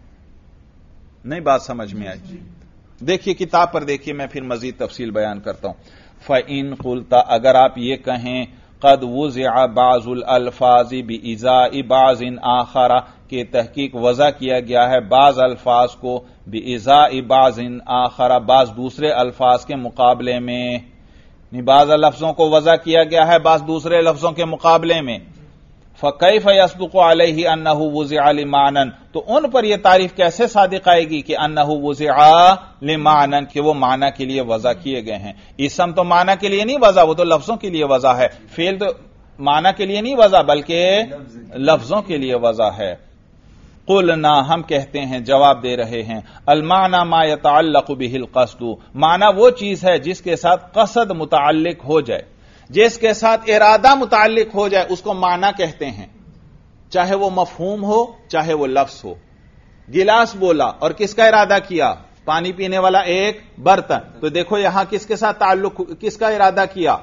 نہیں بات سمجھ میں آئی؟ دیکھیے کتاب پر دیکھیے، میں پھر مزید تفصیل بیان کرتا ہوں. فَإِن قُلْتَ، اگر آپ یہ کہیں قد وضع بعض الالفاظ بإزاء بعض آخر، کہ تحقیق وضع کیا گیا ہے بعض الفاظ کو بإزاء بعض آخر، بعض دوسرے الفاظ کے مقابلے میں. بعض لفظوں کو وضع کیا گیا ہے بعض دوسرے لفظوں کے مقابلے میں. فکیف یصدق علیہ انہ وضع لمعنن، تو ان پر یہ تعریف کیسے صادق آئے گی کہ انہ وضع لمعنن، کہ وہ معنی کے لیے وضع کیے گئے ہیں۔ اسم تو معنی کے لیے نہیں وضع، وہ تو لفظوں کے لیے وضع ہے، فعل تو معنی کے لیے نہیں وضع بلکہ لفظوں کے لیے وضع ہے۔ قلنا، ہم کہتے ہیں، جواب دے رہے ہیں، المعنی ما يتعلق به القصد، معنی وہ چیز ہے جس کے ساتھ قصد متعلق ہو جائے، جس کے ساتھ ارادہ متعلق ہو جائے، اس کو معنی کہتے ہیں، چاہے وہ مفہوم ہو چاہے وہ لفظ ہو۔ گلاس بولا اور کس کا ارادہ کیا؟ پانی پینے والا ایک برتن، تو دیکھو یہاں کس کے ساتھ تعلق، کس کا ارادہ کیا؟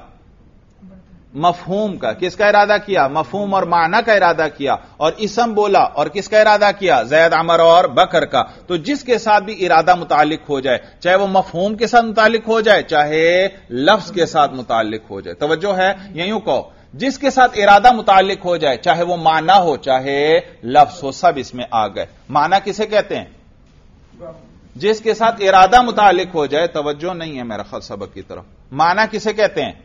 مفہوم کا۔ کس کا ارادہ کیا؟ مفہوم اور معنی کا ارادہ کیا۔ اور اسم بولا اور کس کا ارادہ کیا؟ زید، عمر اور بکر کا۔ تو جس کے ساتھ بھی ارادہ متعلق ہو جائے، چاہے وہ مفہوم کے ساتھ متعلق ہو جائے چاہے لفظ کے ساتھ متعلق ہو جائے، توجہ ہے، یوں کہو جس کے ساتھ ارادہ متعلق ہو جائے، چاہے وہ معنی ہو چاہے لفظ ہو، سب اس میں آ گئے۔ معنی کسے کہتے ہیں؟ جس کے ساتھ ارادہ متعلق ہو جائے، توجہ نہیں ہے میرا خیال سبق کی طرف۔ معنی کسے کہتے ہیں؟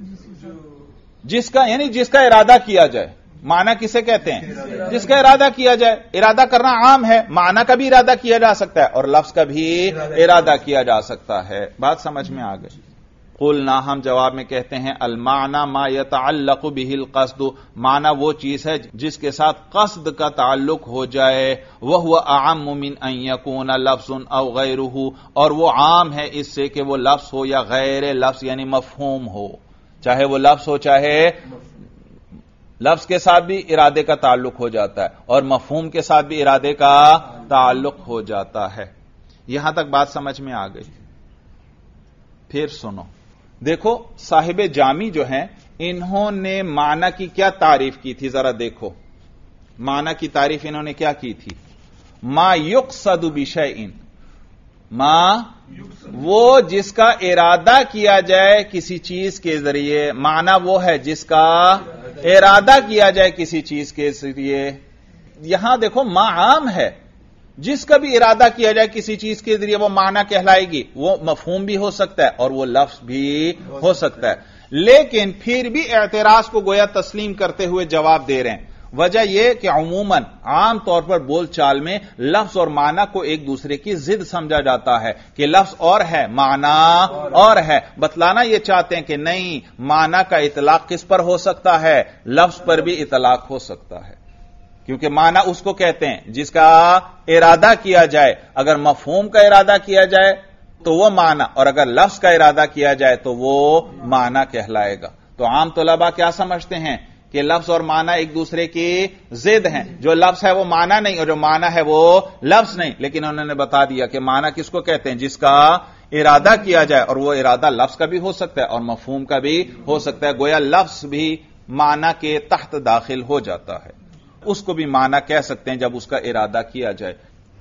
جس کا، یعنی جس کا ارادہ کیا جائے۔ معنی کسے کہتے ہیں؟ جس کا ارادہ کیا جائے۔ ارادہ کرنا عام ہے، معنی کا بھی ارادہ کیا جا سکتا ہے اور لفظ کا بھی ارادہ کیا جا سکتا ہے۔ بات سمجھ میں آ گئی؟ قلنا، ہم جواب میں کہتے ہیں، المعنی ما يتعلق به القصد، معنی وہ چیز ہے جس کے ساتھ قصد کا تعلق ہو جائے، وهو اعم من ان يكون لفظ او غیره، اور وہ عام ہے اس سے کہ وہ لفظ ہو یا غیر لفظ، یعنی مفہوم ہو، چاہے وہ لفظ ہو چاہے لفظ کے ساتھ بھی ارادے کا تعلق ہو جاتا ہے اور مفہوم کے ساتھ بھی ارادے کا تعلق ہو جاتا ہے۔ یہاں تک بات سمجھ میں آ گئی؟ پھر سنو، دیکھو صاحب جامی جو ہیں انہوں نے معنی کی کیا تعریف کی تھی، ذرا دیکھو معنی کی تعریف انہوں نے کیا کی تھی؟ ما یقصد بشیء، ما وہ جس کا ارادہ کیا جائے کسی چیز کے ذریعے، معنی وہ ہے جس کا ارادہ کیا جائے کسی چیز کے ذریعے۔ یہاں دیکھو ما عام ہے، جس کا بھی ارادہ کیا جائے کسی چیز کے ذریعے وہ معنی کہلائے گی، وہ مفہوم بھی ہو سکتا ہے اور وہ لفظ بھی ہو سکتا ہے۔ لیکن پھر بھی اعتراض کو گویا تسلیم کرتے ہوئے جواب دے رہے ہیں۔ وجہ یہ کہ عموماً عام طور پر بول چال میں لفظ اور معنی کو ایک دوسرے کی ضد سمجھا جاتا ہے کہ لفظ اور ہے معنی اور ہے۔ بتلانا یہ چاہتے ہیں کہ نہیں، معنی کا اطلاق کس پر ہو سکتا ہے؟ لفظ پر بھی اطلاق ہو سکتا ہے، کیونکہ معنی اس کو کہتے ہیں جس کا ارادہ کیا جائے۔ اگر مفہوم کا ارادہ کیا جائے تو وہ معنی، اور اگر لفظ کا ارادہ کیا جائے تو وہ معنی کہلائے گا۔ تو عام طلباء کیا سمجھتے ہیں کہ لفظ اور معنی ایک دوسرے کی ضد ہیں، جو لفظ ہے وہ معنی نہیں اور جو معنی ہے وہ لفظ نہیں، لیکن انہوں نے بتا دیا کہ معنی کس کو کہتے ہیں؟ جس کا ارادہ کیا جائے، اور وہ ارادہ لفظ کا بھی ہو سکتا ہے اور مفہوم کا بھی ہو سکتا ہے، گویا لفظ بھی معنی کے تحت داخل ہو جاتا ہے، اس کو بھی معنی کہہ سکتے ہیں جب اس کا ارادہ کیا جائے۔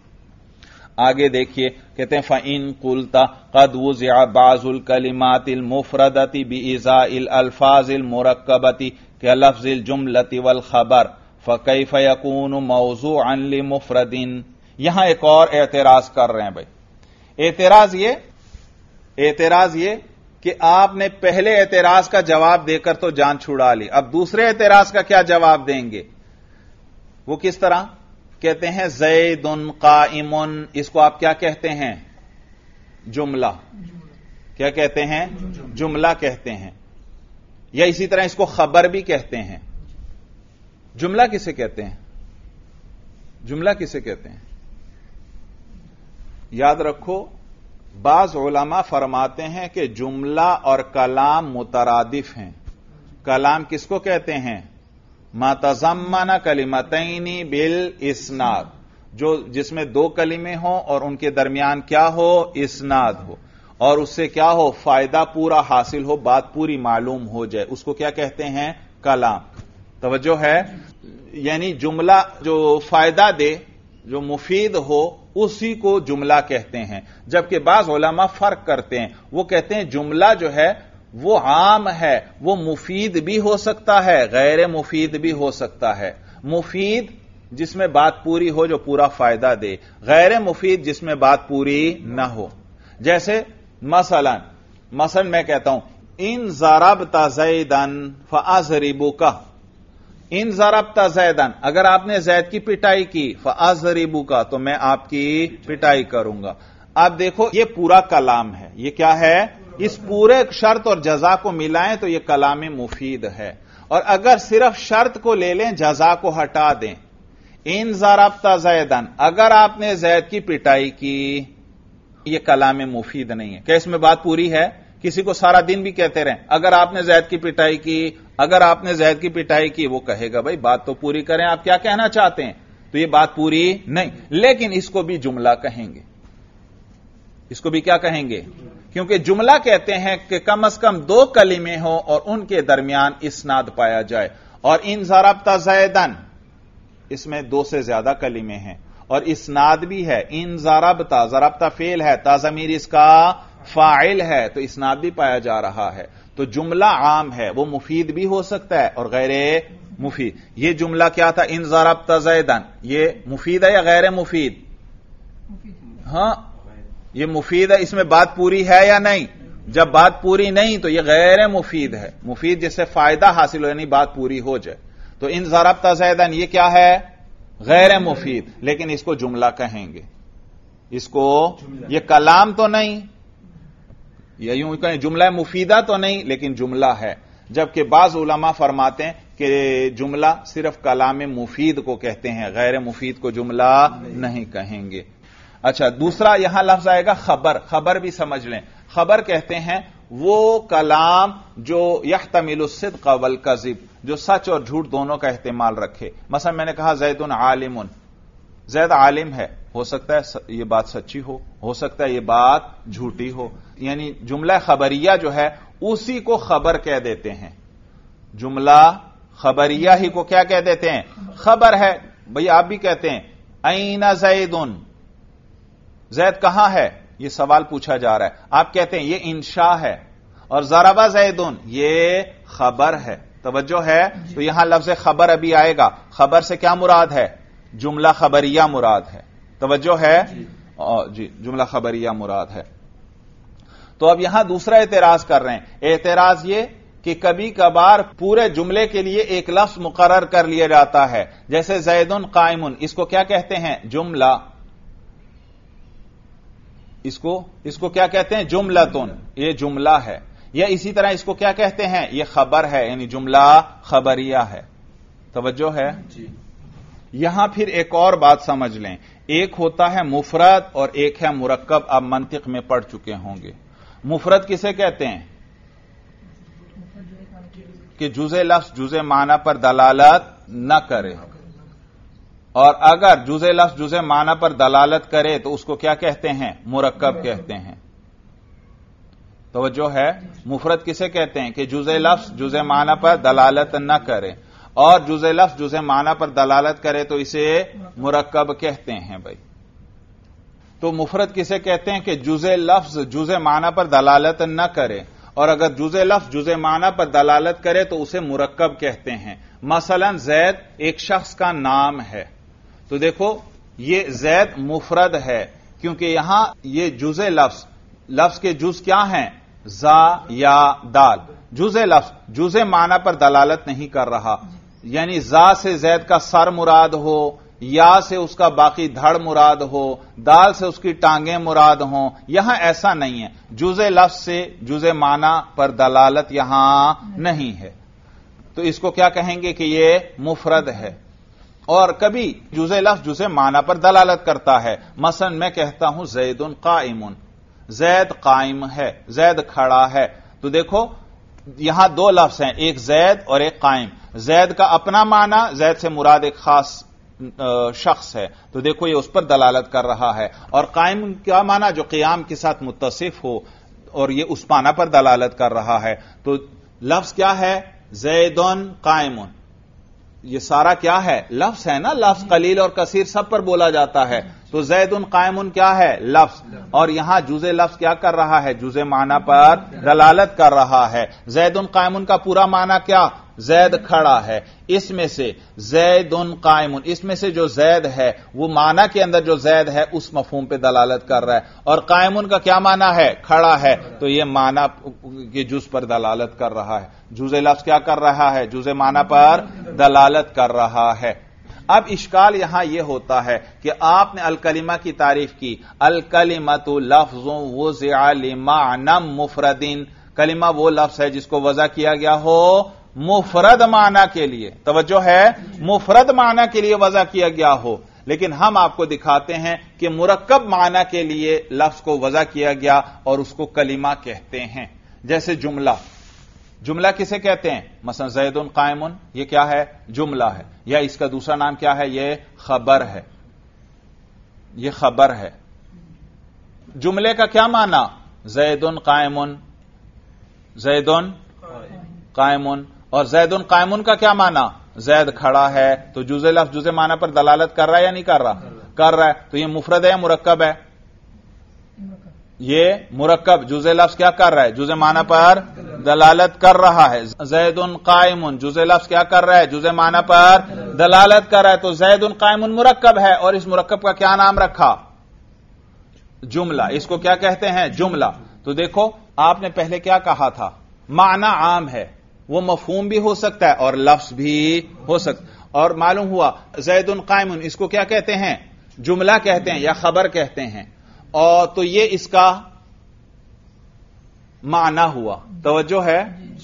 آگے دیکھیے، کہتے ہیں فَإِن قُلْتَ قَدْ وُزِعَ بَعْضُ الْكَلِمَاتِ الْمُفْرَدَةِ بِإِزَاءِ الْأَلْفَاظِ الْمُرَكَّبَةِ كَلَفْظِ الْجُمْلَةِ وَالْخَبَرِ فَكَيْفَ يَكُونُ مَوْضُوعًا لِمُفْرَدٍ۔ یہاں ایک اور اعتراض کر رہے ہیں بھائی۔ اعتراض یہ کہ آپ نے پہلے اعتراض کا جواب دے کر تو جان چھڑا لی، اب دوسرے اعتراض کا کیا جواب دیں گے؟ وہ کس طرح؟ کہتے ہیں زید قائم، اس کو آپ کیا کہتے ہیں؟ جملہ۔ کیا کہتے ہیں؟ جملہ کہتے ہیں، یا اسی طرح اس کو خبر بھی کہتے ہیں۔ جملہ کسے کہتے ہیں؟ جملہ کسے کہتے ہیں؟ یاد رکھو، بعض علماء فرماتے ہیں کہ جملہ اور کلام مترادف ہیں۔ کلام کس کو کہتے ہیں؟ ما تضمن کلمتین بالاسناد، جو جس میں دو کلمے ہوں اور ان کے درمیان کیا ہو؟ اسناد ہو، اور اس سے کیا ہو؟ فائدہ پورا حاصل ہو، بات پوری معلوم ہو جائے، اس کو کیا کہتے ہیں؟ کلام۔ توجہ ہے؟ یعنی جملہ جو فائدہ دے، جو مفید ہو، اسی کو جملہ کہتے ہیں۔ جبکہ بعض علماء فرق کرتے ہیں، وہ کہتے ہیں جملہ جو ہے وہ عام ہے، وہ مفید بھی ہو سکتا ہے، غیر مفید بھی ہو سکتا ہے۔ مفید جس میں بات پوری ہو، جو پورا فائدہ دے، غیر مفید جس میں بات پوری نہ ہو۔ جیسے مثلا میں کہتا ہوں ان ضربت زیدن فاضربک، ان ضربت زیدن، اگر آپ نے زید کی پٹائی کی، فاضربک، تو میں آپ کی پٹائی کروں گا۔ اب دیکھو یہ پورا کلام ہے، یہ کیا ہے؟ اس پورے شرط اور جزا کو ملائیں تو یہ کلام مفید ہے، اور اگر صرف شرط کو لے لیں جزا کو ہٹا دیں، ان ضربت زیدن، اگر آپ نے زید کی پٹائی کی، یہ کلام مفید نہیں ہے۔ کیا اس میں بات پوری ہے؟ کسی کو سارا دن بھی کہتے رہیں اگر آپ نے زید کی پٹائی کی، اگر آپ نے زید کی پٹائی کی، وہ کہے گا بھائی بات تو پوری کریں، آپ کیا کہنا چاہتے ہیں؟ تو یہ بات پوری نہیں، لیکن اس کو بھی جملہ کہیں گے، اس کو بھی کیا کہیں گے؟ کیونکہ جملہ کہتے ہیں کہ کم از کم دو کلمے ہوں اور ان کے درمیان اسناد پایا جائے، اور ان ضربت زیدن اس میں دو سے زیادہ کلمے ہیں اور اسناد بھی ہے۔ ان ضربت، ضربت فعل ہے، تا ضمیر اس کا فاعل ہے، تو اسناد بھی پایا جا رہا ہے۔ تو جملہ عام ہے، وہ مفید بھی ہو سکتا ہے اور غیر مفید۔ یہ جملہ کیا تھا؟ ان ضربت زیدن، یہ مفید ہے یا غیر مفید؟ ہاں یہ مفید ہے، اس میں بات پوری ہے یا نہیں؟ جب بات پوری نہیں تو یہ غیر مفید ہے۔ مفید جس سے فائدہ حاصل ہو یعنی بات پوری ہو جائے، تو ان ضربت زیدن یہ کیا ہے؟ غیر مفید، لیکن اس کو جملہ کہیں گے، اس کو یہ کلام تو نہیں، یا یوں کہیں جملہ مفیدہ تو نہیں، لیکن جملہ ہے، جبکہ بعض علماء فرماتے ہیں کہ جملہ صرف کلام مفید کو کہتے ہیں، غیر مفید کو جملہ نہیں کہیں گے۔ اچھا دوسرا یہاں لفظ آئے گا خبر، خبر بھی سمجھ لیں۔ خبر کہتے ہیں وہ کلام جو یحتمل الصدق والکذب، جو سچ اور جھوٹ دونوں کا احتمال رکھے۔ مثلا میں نے کہا زید عالم، زید عالم ہے، ہو سکتا ہے یہ بات سچی ہو سکتا ہے یہ بات جھوٹی ہو، یعنی جملہ خبریہ جو ہے اسی کو خبر کہہ دیتے ہیں، جملہ خبریہ ہی کو کیا کہہ دیتے ہیں؟ خبر ہے۔ بھئی آپ بھی کہتے ہیں این زید، زید کہاں ہے؟ یہ سوال پوچھا جا رہا ہے، آپ کہتے ہیں یہ انشاء ہے، اور ضرب زید یہ خبر ہے، توجہ ہے؟ تو یہاں لفظ خبر ابھی آئے گا، خبر سے کیا مراد ہے؟ جملہ خبریہ مراد ہے، توجہ ہے؟ جی جملہ خبریہ مراد ہے۔ تو اب یہاں دوسرا اعتراض کر رہے ہیں، اعتراض یہ کہ کبھی کبھار پورے جملے کے لیے ایک لفظ مقرر کر لیا جاتا ہے، جیسے زید قائم، اس کو کیا کہتے ہیں؟ جملہ۔ اس کو کیا کہتے ہیں؟ جملتن، یہ جملہ ہے۔ یا اسی طرح اس کو کیا کہتے ہیں؟ یہ خبر ہے، یعنی جملہ خبریہ ہے، توجہ ہے؟ یہاں پھر ایک اور بات سمجھ لیں، ایک ہوتا ہے مفرد اور ایک ہے مرکب، آپ منطق میں پڑھ چکے ہوں گے۔ مفرد کسے کہتے ہیں؟ کہ جزء لفظ جزء معنی پر دلالت نہ کرے، اور اگر جزء لفظ جزء معنی پر دلالت کرے تو اس کو کیا کہتے ہیں؟ مرکب کہتے ہیں، توجہ ہے؟ مفرد کسے کہتے ہیں؟ کہ جزء لفظ جزء معنی پر دلالت نہ کرے، اور جزء لفظ جزء معنی پر دلالت کرے تو اسے مرکب کہتے ہیں۔ بھائی تو مفرد کسے کہتے ہیں؟ کہ جزء لفظ جزء معنی پر دلالت نہ کرے، اور اگر جزء لفظ جزء معنی پر دلالت کرے تو اسے مرکب کہتے ہیں۔ مثلا زید ایک شخص کا نام ہے، تو دیکھو یہ زید مفرد ہے کیونکہ یہاں یہ جزء لفظ کے جز کیا ہیں؟ زا یا دال، جزء لفظ جزء معنی پر دلالت نہیں کر رہا، یعنی زا سے زید کا سر مراد ہو، یا سے اس کا باقی دھڑ مراد ہو، دال سے اس کی ٹانگیں مراد ہوں، یہاں ایسا نہیں ہے، جزء لفظ سے جزء معنی پر دلالت یہاں نہیں ہے، تو اس کو کیا کہیں گے؟ کہ یہ مفرد ہے۔ اور کبھی جزء لفظ جزء معنی پر دلالت کرتا ہے، مثلا میں کہتا ہوں زید قائم، زید قائم ہے، زید کھڑا ہے، تو دیکھو یہاں دو لفظ ہیں، ایک زید اور ایک قائم۔ زید کا اپنا معنی، زید سے مراد ایک خاص شخص ہے، تو دیکھو یہ اس پر دلالت کر رہا ہے، اور قائم کا معنی جو قیام کے ساتھ متصف ہو، اور یہ اس معنی پر دلالت کر رہا ہے، تو لفظ کیا ہے؟ زید قائم، یہ سارا کیا ہے؟ لفظ ہے نا، لفظ قلیل اور کثیر سب پر بولا جاتا ہے، تو زید قائم کیا ہے؟ لفظ، اور یہاں جزء لفظ کیا کر رہا ہے؟ جزء معنی پر دلالت کر رہا ہے۔ زید قائم کا پورا معنی کیا؟ زید کھڑا ہے، اس میں سے زیدن قائم، اس میں سے جو زید ہے وہ معنی کے اندر جو زید ہے اس مفہوم پہ دلالت کر رہا ہے، اور قائم کا کیا معنی ہے؟ کھڑا ہے، تو یہ معنی کے جز پر دلالت کر رہا ہے۔ جز لفظ کیا کر رہا ہے؟ جز معنی پر دلالت کر رہا ہے۔ اب اشکال یہاں یہ ہوتا ہے کہ آپ نے الکلمہ کی تعریف کی، الکلمۃ لفظ وضع لمعنی مفرد، کلمہ وہ لفظ ہے جس کو وضع کیا گیا ہو مفرد معنی کے لیے، توجہ ہے، مفرد معنی کے لیے وضع کیا گیا ہو، لیکن ہم آپ کو دکھاتے ہیں کہ مرکب معنی کے لیے لفظ کو وضع کیا گیا اور اس کو کلمہ کہتے ہیں۔ جیسے جملہ کسے کہتے ہیں؟ مثلا زید قائم، یہ کیا ہے؟ جملہ ہے، یا اس کا دوسرا نام کیا ہے؟ یہ خبر ہے، یہ خبر ہے۔ جملے کا کیا معنی؟ زید قائم، زید قائم، اور زید قائم کا کیا معنی؟ زید کھڑا ہے، تو جز لفظ جز معنی پر دلالت کر رہا ہے یا نہیں کر رہا؟ کر رہا ہے، تو یہ مفرد ہے یا مرکب ہے؟ یہ مرکب، جز لفظ کیا کر رہا ہے؟ جز معنی پر دلالت کر رہا ہے۔ زید قائم، جز لفظ کیا کر رہا ہے؟ جز معنی پر دلالت کر رہا ہے، تو زید قائم مرکب ہے، اور اس مرکب کا کیا نام رکھا؟ جملہ۔ اس کو کیا کہتے ہیں؟ جملہ۔ تو دیکھو آپ نے پہلے کیا کہا تھا؟ معنی عام ہے، وہ مفہوم بھی ہو سکتا ہے اور لفظ بھی ہو سکتا ہے، اور معلوم ہوا زید قائم، اس کو کیا کہتے ہیں؟ جملہ کہتے ہیں یا خبر کہتے ہیں، اور تو یہ اس کا معنی ہوا، توجہ ہے؟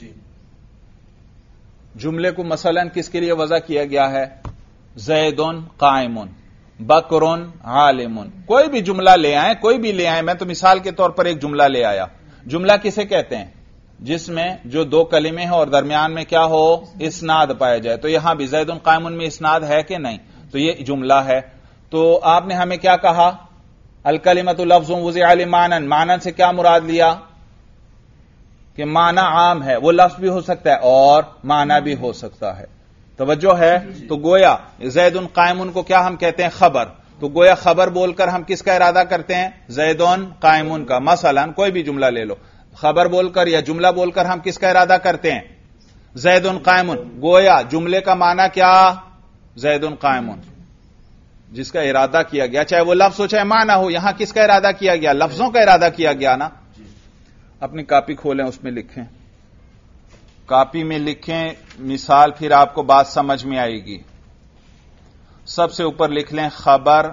جملے کو مثلا کس کے لیے وضع کیا گیا ہے؟ زید قائم، بکر عالم، کوئی بھی جملہ لے آئیں، کوئی بھی لے آئیں، میں تو مثال کے طور پر ایک جملہ لے آیا۔ جملہ کسے کہتے ہیں؟ جس میں جو دو کلمے ہیں اور درمیان میں کیا ہو؟ اسناد پایا جائے، تو یہاں بھی زید قائم میں اسناد ہے کہ نہیں؟ تو یہ جملہ ہے۔ تو آپ نے ہمیں کیا کہا؟ الکلمۃ لفظ وضع لمعنی، معنی سے کیا مراد لیا؟ کہ معنی عام ہے، وہ لفظ بھی ہو سکتا ہے اور معنی بھی ہو سکتا ہے، توجہ ہے؟ تو گویا زید قائم کو کیا ہم کہتے ہیں؟ خبر۔ تو گویا خبر بول کر ہم کس کا ارادہ کرتے ہیں؟ زید قائم کا۔ مثلا کوئی بھی جملہ لے لو، خبر بول کر یا جملہ بول کر ہم کس کا ارادہ کرتے ہیں؟ زید قائم۔ گویا جملے کا معنی کیا؟ زید قائم، جس کا ارادہ کیا گیا، چاہے وہ لفظ ہو چاہے معنی ہو، یہاں کس کا ارادہ کیا گیا؟ لفظوں کا ارادہ کیا گیا نا۔ اپنی کاپی کھولیں، اس میں لکھیں، کاپی میں لکھیں مثال، پھر آپ کو بات سمجھ میں آئے گی۔ سب سے اوپر لکھ لیں خبر،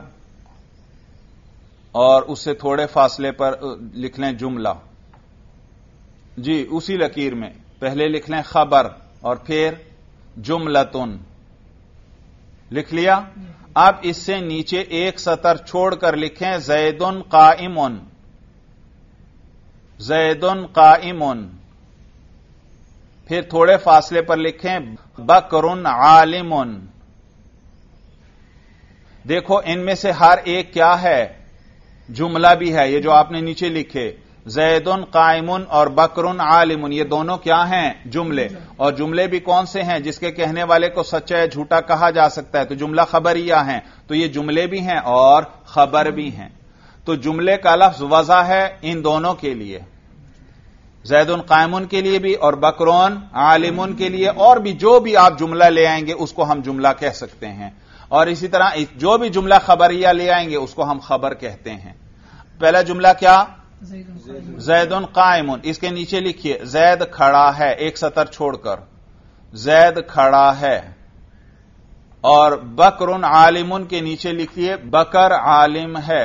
اور اس سے تھوڑے فاصلے پر لکھ لیں جملہ، جی اسی لکیر میں پہلے لکھ لیں خبر اور پھر جملتن، لکھ لیا؟ اب اس سے نیچے ایک سطر چھوڑ کر لکھیں زید قائم، زید قائم، پھر تھوڑے فاصلے پر لکھیں بکر عالم۔ دیکھو ان میں سے ہر ایک کیا ہے؟ جملہ بھی ہے، یہ جو آپ نے نیچے لکھے زید قائم اور بکر عالم، یہ دونوں کیا ہیں؟ جملے، اور جملے بھی کون سے ہیں جس کے کہنے والے کو سچا یا جھوٹا کہا جا سکتا ہے؟ تو جملہ خبریہ ہیں، تو یہ جملے بھی ہیں اور خبر بھی ہیں۔ تو جملے کا لفظ وضع ہے ان دونوں کے لیے، زید قائم کے لیے بھی اور بکر عالم کے لیے، اور بھی جو بھی آپ جملہ لے آئیں گے اس کو ہم جملہ کہہ سکتے ہیں، اور اسی طرح جو بھی جملہ خبریہ لے آئیں گے اس کو ہم خبر کہتے ہیں۔ پہلا جملہ کیا؟ زید قائم، اس کے نیچے لکھیے زید کھڑا ہے، ایک سطر چھوڑ کر زید کھڑا ہے، اور بکر عالم کے نیچے لکھیے بکر عالم ہے،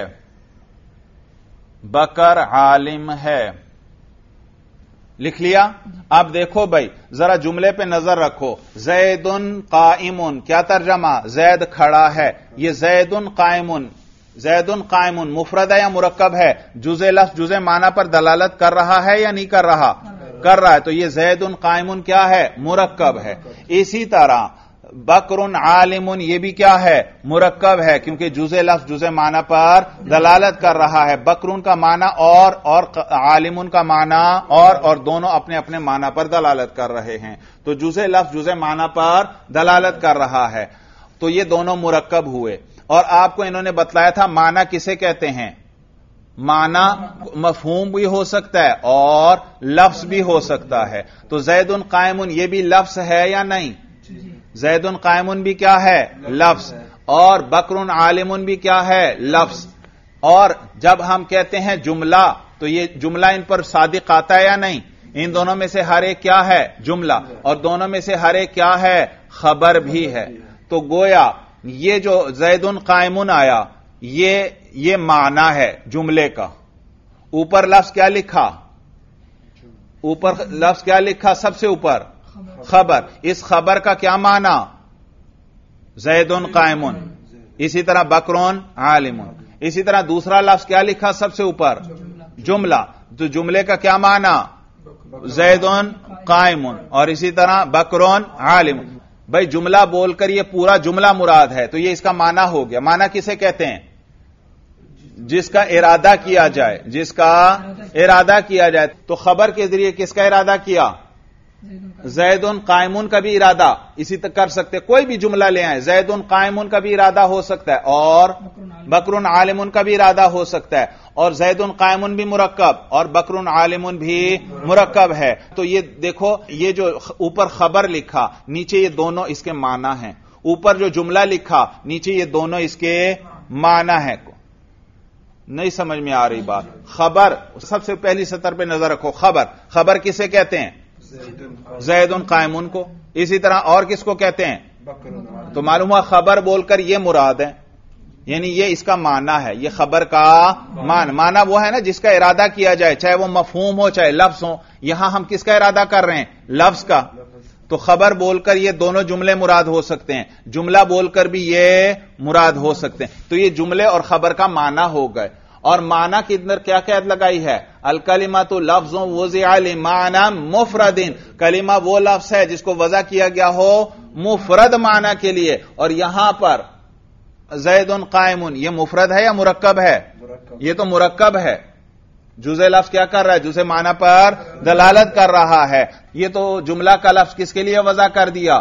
بکر عالم ہے، لکھ لیا؟ اب دیکھو بھائی ذرا جملے پہ نظر رکھو، زید قائم کیا ترجمہ؟ زید کھڑا ہے۔ یہ زید قائم، زید قائم مفرد ہے یا مرکب ہے؟ جز لفظ جز معنی پر دلالت کر رہا ہے یا نہیں کر رہا؟ کر رہا ہے، تو یہ زید قائم کیا ہے؟ مرکب ہے۔ اسی طرح بکر عالم یہ بھی کیا ہے؟ مرکب ہے، کیونکہ جز لفظ جز معنی پر دلالت کر رہا ہے۔ بکر کا معنی اور عالم کا معنی اور دونوں اپنے اپنے معنی پر دلالت کر رہے ہیں، تو جز لفظ جز معنی پر دلالت کر رہا ہے، تو یہ دونوں مرکب ہوئے۔ اور آپ کو انہوں نے بتلایا تھا معنی کسے کہتے ہیں؟ معنی مفہوم بھی ہو سکتا ہے اور لفظ بھی ہو سکتا ہے. تو زید قائم یہ بھی لفظ ہے یا نہیں؟ زید قائم بھی کیا ہے؟ لفظ. اور بکر عالم بھی کیا ہے؟ لفظ. اور جب ہم کہتے ہیں جملہ تو یہ جملہ ان پر صادق آتا ہے یا نہیں؟ ان دونوں میں سے ہر ایک کیا ہے؟ جملہ. اور دونوں میں سے ہر ایک کیا ہے؟ خبر بھی ہے. تو گویا یہ جو زید قائم آیا یہ معنی ہے جملے کا. اوپر لفظ کیا لکھا؟ اوپر لفظ کیا لکھا؟ سب سے اوپر خبر. اس خبر کا کیا معنی؟ زید قائم. اسی طرح بکرون عالم. اسی طرح دوسرا لفظ کیا لکھا سب سے اوپر؟ جملہ. تو جملے کا کیا معنی؟ زید قائم. اور اسی طرح بکرون عالم. بھائی جملہ بول کر یہ پورا جملہ مراد ہے تو یہ اس کا معنی ہو گیا. معنی کسے کہتے ہیں؟ جس کا ارادہ کیا جائے. جس کا ارادہ کیا جائے. تو خبر کے ذریعے کس کا ارادہ کیا؟ زید قائمون کا بھی ارادہ اسی تک کر سکتے. کوئی بھی جملہ لے آئیں زید قائمون کا بھی ارادہ ہو سکتا ہے اور بکر عالمون کا بھی ارادہ ہو سکتا ہے. اور زید قائمون بھی مرکب اور بکر عالمون بھی مرکب ہے. تو یہ دیکھو یہ جو اوپر خبر لکھا نیچے یہ دونوں اس کے معنی ہیں. اوپر جو جملہ لکھا نیچے یہ دونوں اس کے معنی ہیں. نہیں سمجھ میں آ رہی بات؟ خبر سب سے پہلی سطر پہ نظر رکھو. خبر کسے کہتے ہیں؟ زید قائمون کو. اسی طرح اور کس کو کہتے ہیں؟ تو معلوم ہوا خبر بول کر یہ مراد ہے یعنی یہ اس کا معنی ہے. یہ خبر کا معنی وہ ہے نا جس کا ارادہ کیا جائے چاہے وہ مفہوم ہو چاہے لفظ ہو. یہاں ہم کس کا ارادہ کر رہے ہیں؟ لفظ کا. تو خبر بول کر یہ دونوں جملے مراد ہو سکتے ہیں. جملہ بول کر بھی یہ مراد ہو سکتے ہیں. تو یہ جملے اور خبر کا معنی ہو گئے. اور معنی کے اندر کیا قید لگائی ہے؟ الکلمۃ لفظ وضع لمعنی مفرد. کلمہ وہ لفظ ہے جس کو وضع کیا گیا ہو مفرد معنی کے لیے. اور یہاں پر زید قائم یہ مفرد ہے یا مرکب ہے؟ یہ تو مرکب ہے. جزء لفظ کیا کر رہا ہے؟ جزء معنی پر دلالت کر رہا ہے. یہ تو جملہ کا لفظ کس کے لیے وضع کر دیا؟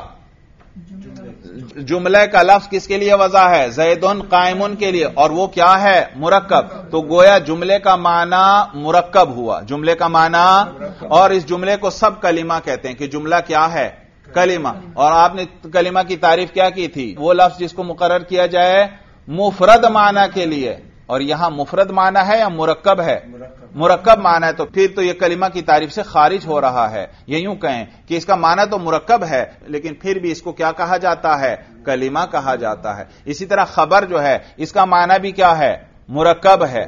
جملے کا لفظ کس کے لیے وضع ہے؟ زید قائم کے لیے. اور وہ کیا ہے؟ مرکب. تو گویا جملے کا معنی مرکب ہوا. جملے کا معنی. اور اس جملے کو سب کلمہ کہتے ہیں کہ جملہ کیا ہے؟ کلمہ. اور آپ نے کلمہ کی تعریف کیا کی تھی؟ وہ لفظ جس کو مقرر کیا جائے مفرد معنی کے لیے. اور یہاں مفرد معنی ہے یا مرکب ہے؟ مرکب معنی ہے. تو پھر تو یہ کلمہ کی تعریف سے خارج ہو رہا ہے. یہ یوں کہیں کہ اس کا معنی تو مرکب ہے لیکن پھر بھی اس کو کیا کہا جاتا ہے؟ کلمہ کہا جاتا ہے. اسی طرح خبر جو ہے اس کا معنی بھی کیا ہے؟ مرکب ہے.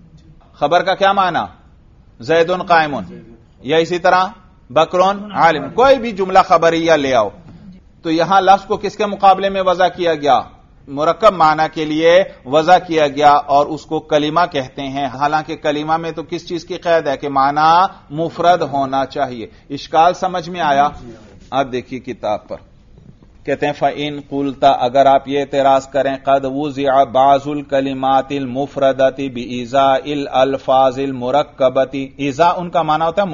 خبر کا کیا معنی؟ زید قائم. یا اسی طرح بکرون عالم. کوئی بھی جملہ خبریہ لے آؤ. تو یہاں لفظ کو کس کے مقابلے میں وضع کیا گیا؟ مرکب معنی کے لیے وضع کیا گیا اور اس کو کلمہ کہتے ہیں. حالانکہ کلمہ میں تو کس چیز کی قید ہے کہ معنی مفرد ہونا چاہیے. اشکال سمجھ میں آیا؟ اب دیکھیے کتاب پر کہتے ہیں فَإِن قُلْتَ اگر آپ یہ اعتراض کریں قد وُضِعَ بَعْضُ الْكَلِمَاتِ الْمُفْرَدَةِ بِإِزَاءِ الْأَلْفَاظِ الْمُرَكَّبَةِ. ایزا ان کا معنی ہوتا ہے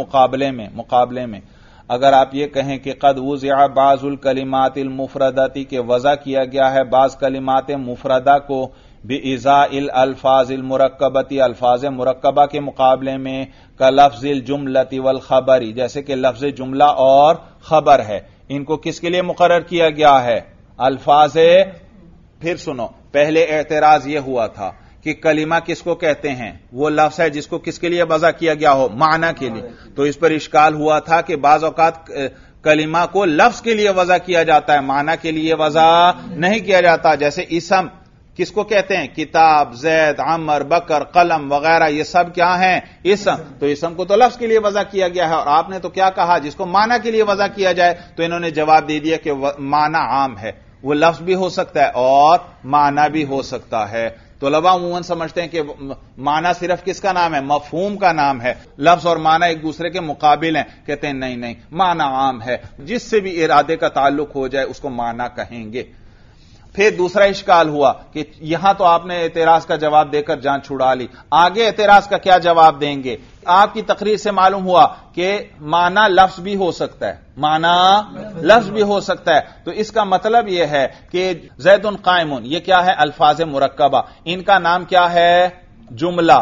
مقابلے میں. اگر آپ یہ کہیں کہ قد وضع بعض الکلمات المفردۃ کہ وضع کیا گیا ہے بعض کلمات مفردہ کو بإزاء الالفاظ المرکبۃ الفاظ مرکبہ کے مقابلے میں کلفظ الجملۃ والخبر جیسے کہ لفظ جملہ اور خبر ہے. ان کو کس کے لیے مقرر کیا گیا ہے؟ الفاظ. پھر سنو پہلے اعتراض یہ ہوا تھا کہ کلمہ کس کو کہتے ہیں؟ وہ لفظ ہے جس کو کس کے لیے وضع کیا گیا ہو؟ معنی کے لیے. تو اس پر اشکال ہوا تھا کہ بعض اوقات کلمہ کو لفظ کے لیے وضع کیا جاتا ہے معنی کے لیے وضع نہیں کیا جاتا. جیسے اسم کس کو کہتے ہیں؟ کتاب، زید، عمر، بکر، قلم وغیرہ یہ سب کیا ہیں؟ اسم. تو اسم کو تو لفظ کے لیے وضع کیا گیا ہے اور آپ نے تو کیا کہا جس کو معنی کے لیے وضع کیا جائے. تو انہوں نے جواب دے دیا کہ معنی عام ہے. وہ لفظ بھی ہو سکتا ہے اور معنی بھی ہو سکتا ہے. طلباء عموماً سمجھتے ہیں کہ معنی صرف کس کا نام ہے؟ مفہوم کا نام ہے. لفظ اور معنی ایک دوسرے کے مقابل ہیں. کہتے ہیں نہیں معنی عام ہے. جس سے بھی ارادے کا تعلق ہو جائے اس کو معنی کہیں گے. پھر دوسرا اشکال ہوا کہ یہاں تو آپ نے اعتراض کا جواب دے کر جان چھڑا لی. آگے اعتراض کا کیا جواب دیں گے؟ آپ کی تقریر سے معلوم ہوا کہ معنی لفظ بھی ہو سکتا ہے. معنی لفظ بھی ہو سکتا ہے. تو اس کا مطلب یہ ہے کہ زید قائم یہ کیا ہے؟ الفاظ مرکبہ. ان کا نام کیا ہے؟ جملہ.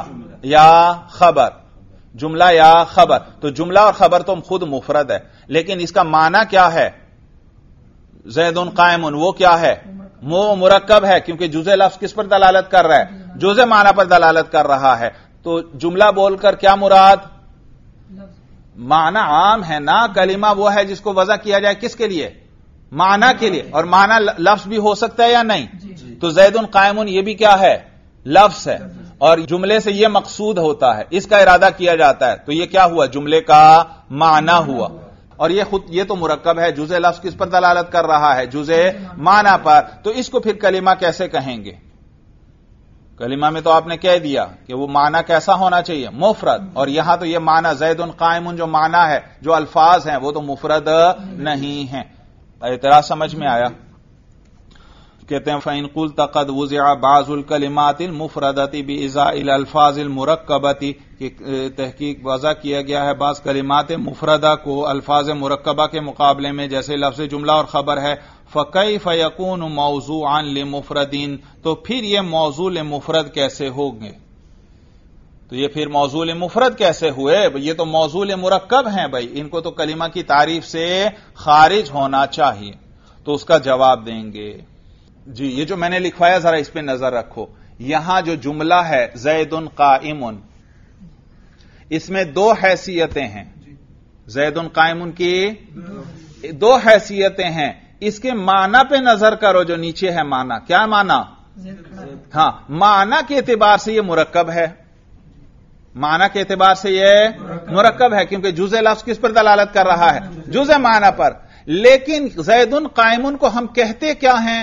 یا خبر، جملہ یا خبر. تو جملہ اور خبر تو خود مفرد ہے، لیکن اس کا معنی کیا ہے؟ زید قائم، وہ کیا ہے؟ وہ مرکب ہے، کیونکہ جزء لفظ کس پر دلالت کر رہا ہے؟ جزء معنی پر دلالت کر رہا ہے. تو جملہ بول کر کیا مراد؟ معنی عام ہے نا. کلمہ وہ ہے جس کو وضع کیا جائے کس کے لیے؟ معنی کے لیے، اور معنی لفظ بھی ہو سکتا ہے یا نہیں؟ تو زید قائم یہ بھی کیا ہے؟ لفظ ہے، اور جملے سے یہ مقصود ہوتا ہے، اس کا ارادہ کیا جاتا ہے. تو یہ کیا ہوا؟ جملے کا معنی ہوا. اور یہ تو مرکب ہے، جزء لفظ کس پر دلالت کر رہا ہے؟ جزء معنی پر. تو اس کو پھر کلمہ کیسے کہیں گے؟ کلمہ میں تو آپ نے کہہ دیا کہ وہ معنی کیسا ہونا چاہیے؟ مفرد. اور یہاں تو یہ معنی زید قائم جو معنی ہے، جو الفاظ ہیں، وہ تو مفرد نہیں ہیں. اعتراض سمجھ میں آیا؟ کہتے ہیں فَإِن قُلْتَ قَدْ وُزِعَ بَعْضُ الْكَلِمَاتِ الْمُفْرَدَةِ بِإِزَاءِ الْأَلْفَاظِ الْمُرَكَّبَةِ کہ تحقیق وضع کیا گیا ہے بعض کلمات مفردہ کو الفاظ مرکبہ کے مقابلے میں، جیسے لفظ جملہ اور خبر ہے. فَكَيْفَ يَكُونُ مَوْضُوعًا لِمُفْرَدٍ، تو پھر یہ موضوع مفرد کیسے ہوں گے؟ تو یہ پھر موضوع مفرد کیسے ہوئے؟ یہ تو موضوع مرکب ہیں بھائی، ان کو تو کلمہ کی تعریف سے خارج ہونا چاہیے. تو اس کا جواب دیں گے. جی یہ جو میں نے لکھوایا ذرا اس پہ نظر رکھو. یہاں جو جملہ ہے زید قائم، اس میں دو حیثیتیں ہیں. زید قائم کی دو حیثیتیں ہیں. اس کے معنی پہ نظر کرو، جو نیچے ہے معنی. کیا معنی؟ ہاں، معنی کے اعتبار سے یہ مرکب ہے. معنی کے اعتبار سے یہ مرکب ہے، کیونکہ جزء لفظ کس پر دلالت کر رہا ہے؟ جزء معنی پر. لیکن زید قائم کو ہم کہتے کیا ہیں؟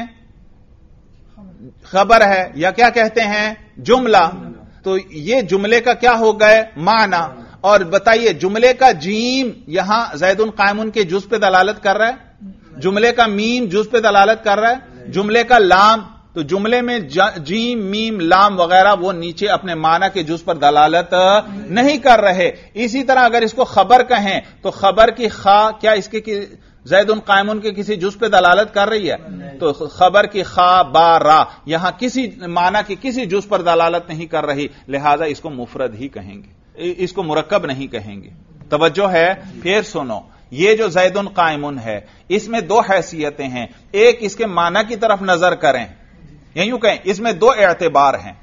خبر ہے، یا کیا کہتے ہیں؟ جملہ. تو یہ جملے کا کیا ہو گئے؟ معنی. اور بتائیے جملے کا جیم یہاں زید قائم کے جز پہ دلالت کر رہا ہے، جملے کا میم جز پہ دلالت کر رہا ہے، جملے کا لام. تو جملے میں جیم میم لام وغیرہ وہ نیچے اپنے معنی کے جز پر دلالت نہیں کر رہے. اسی طرح اگر اس کو خبر کہیں تو خبر کی خا کیا اس کے زید قائم کے کسی جز پہ دلالت کر رہی ہے؟ تو خبر کی خا با را یہاں کسی معنی کی کسی جز پر دلالت نہیں کر رہی، لہذا اس کو مفرد ہی کہیں گے، اس کو مرکب نہیں کہیں گے. توجہ ہے؟ پھر سنو، یہ جو زید قائم ہے اس میں دو حیثیتیں ہیں. ایک اس کے معنی کی طرف نظر کریں، یا یوں کہیں اس میں دو اعتبار ہیں.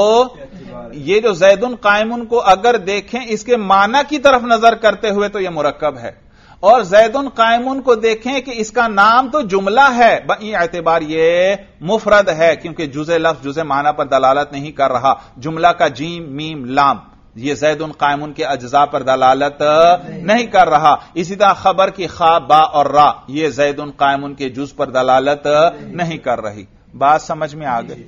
یہ جو زید قائم کو اگر دیکھیں اس کے معنی کی طرف نظر کرتے ہوئے تو یہ مرکب ہے، اور زید قائم کو دیکھیں کہ اس کا نام تو جملہ ہے، بئی اعتبار یہ مفرد ہے، کیونکہ جزء لفظ جزء معنی پر دلالت نہیں کر رہا. جملہ کا جیم میم لام یہ زید قائم کے اجزاء پر دلالت نہیں کر رہا. اسی طرح خبر کی خا با اور را یہ زید قائم کے جز پر دلالت نہیں کر رہی. بات سمجھ میں آ گئی؟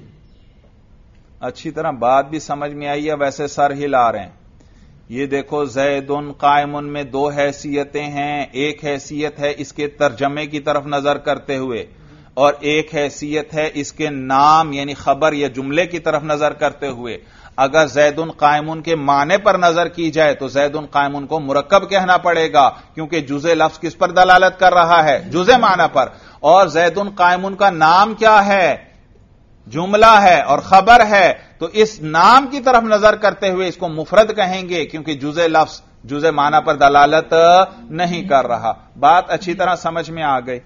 اچھی طرح بات بھی سمجھ میں آئی ہے؟ ویسے سر ہلا رہے ہیں. یہ دیکھو زید قائم میں دو حیثیتیں ہیں. ایک حیثیت ہے اس کے ترجمے کی طرف نظر کرتے ہوئے، اور ایک حیثیت ہے اس کے نام یعنی خبر یا جملے کی طرف نظر کرتے ہوئے. اگر زید قائم کے معنی پر نظر کی جائے تو زید قائم کو مرکب کہنا پڑے گا، کیونکہ جزء لفظ کس پر دلالت کر رہا ہے؟ جزء معنی پر. اور زید قائم کا نام کیا ہے؟ جملہ ہے اور خبر ہے. تو اس نام کی طرف نظر کرتے ہوئے اس کو مفرد کہیں گے، کیونکہ جزء لفظ جزء معنی پر دلالت نہیں کر رہا. بات اچھی طرح سمجھ میں آ گئی؟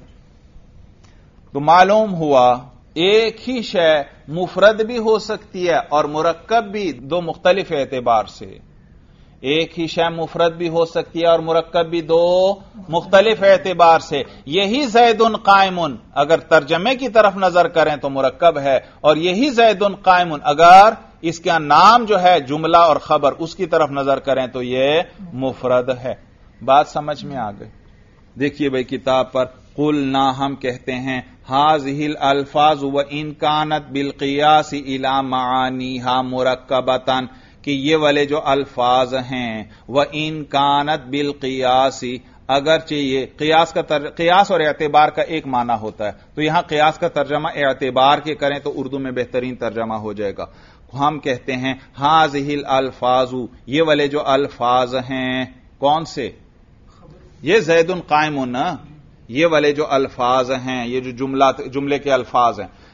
تو معلوم ہوا ایک ہی شے مفرد بھی ہو سکتی ہے اور مرکب بھی، دو مختلف اعتبار سے. ایک ہی شے مفرد بھی ہو سکتی ہے اور مرکب بھی دو مختلف اعتبار سے. یہی زید قائم اگر ترجمے کی طرف نظر کریں تو مرکب ہے، اور یہی زید قائم اگر اس کا نام جو ہے جملہ اور خبر اس کی طرف نظر کریں تو یہ مفرد ہے. بات سمجھ میں آ گئی؟ دیکھیے بھائی کتاب پر قلنا ہم کہتے ہیں هذه الالفاظ وان كانت بالقياس الى معانيها مرکبۃ، کہ یہ والے جو الفاظ ہیں وان كانت بالقياس اگرچہ یہ قیاس اور اعتبار کا ایک معنی ہوتا ہے، تو یہاں قیاس کا ترجمہ اعتبار کے کریں تو اردو میں بہترین ترجمہ ہو جائے گا. ہم کہتے ہیں هذه الالفاظ یہ والے جو الفاظ ہیں، کون سے؟ یہ زید قائم نا، یہ والے جو الفاظ ہیں، یہ جو جملے کے الفاظ ہیں،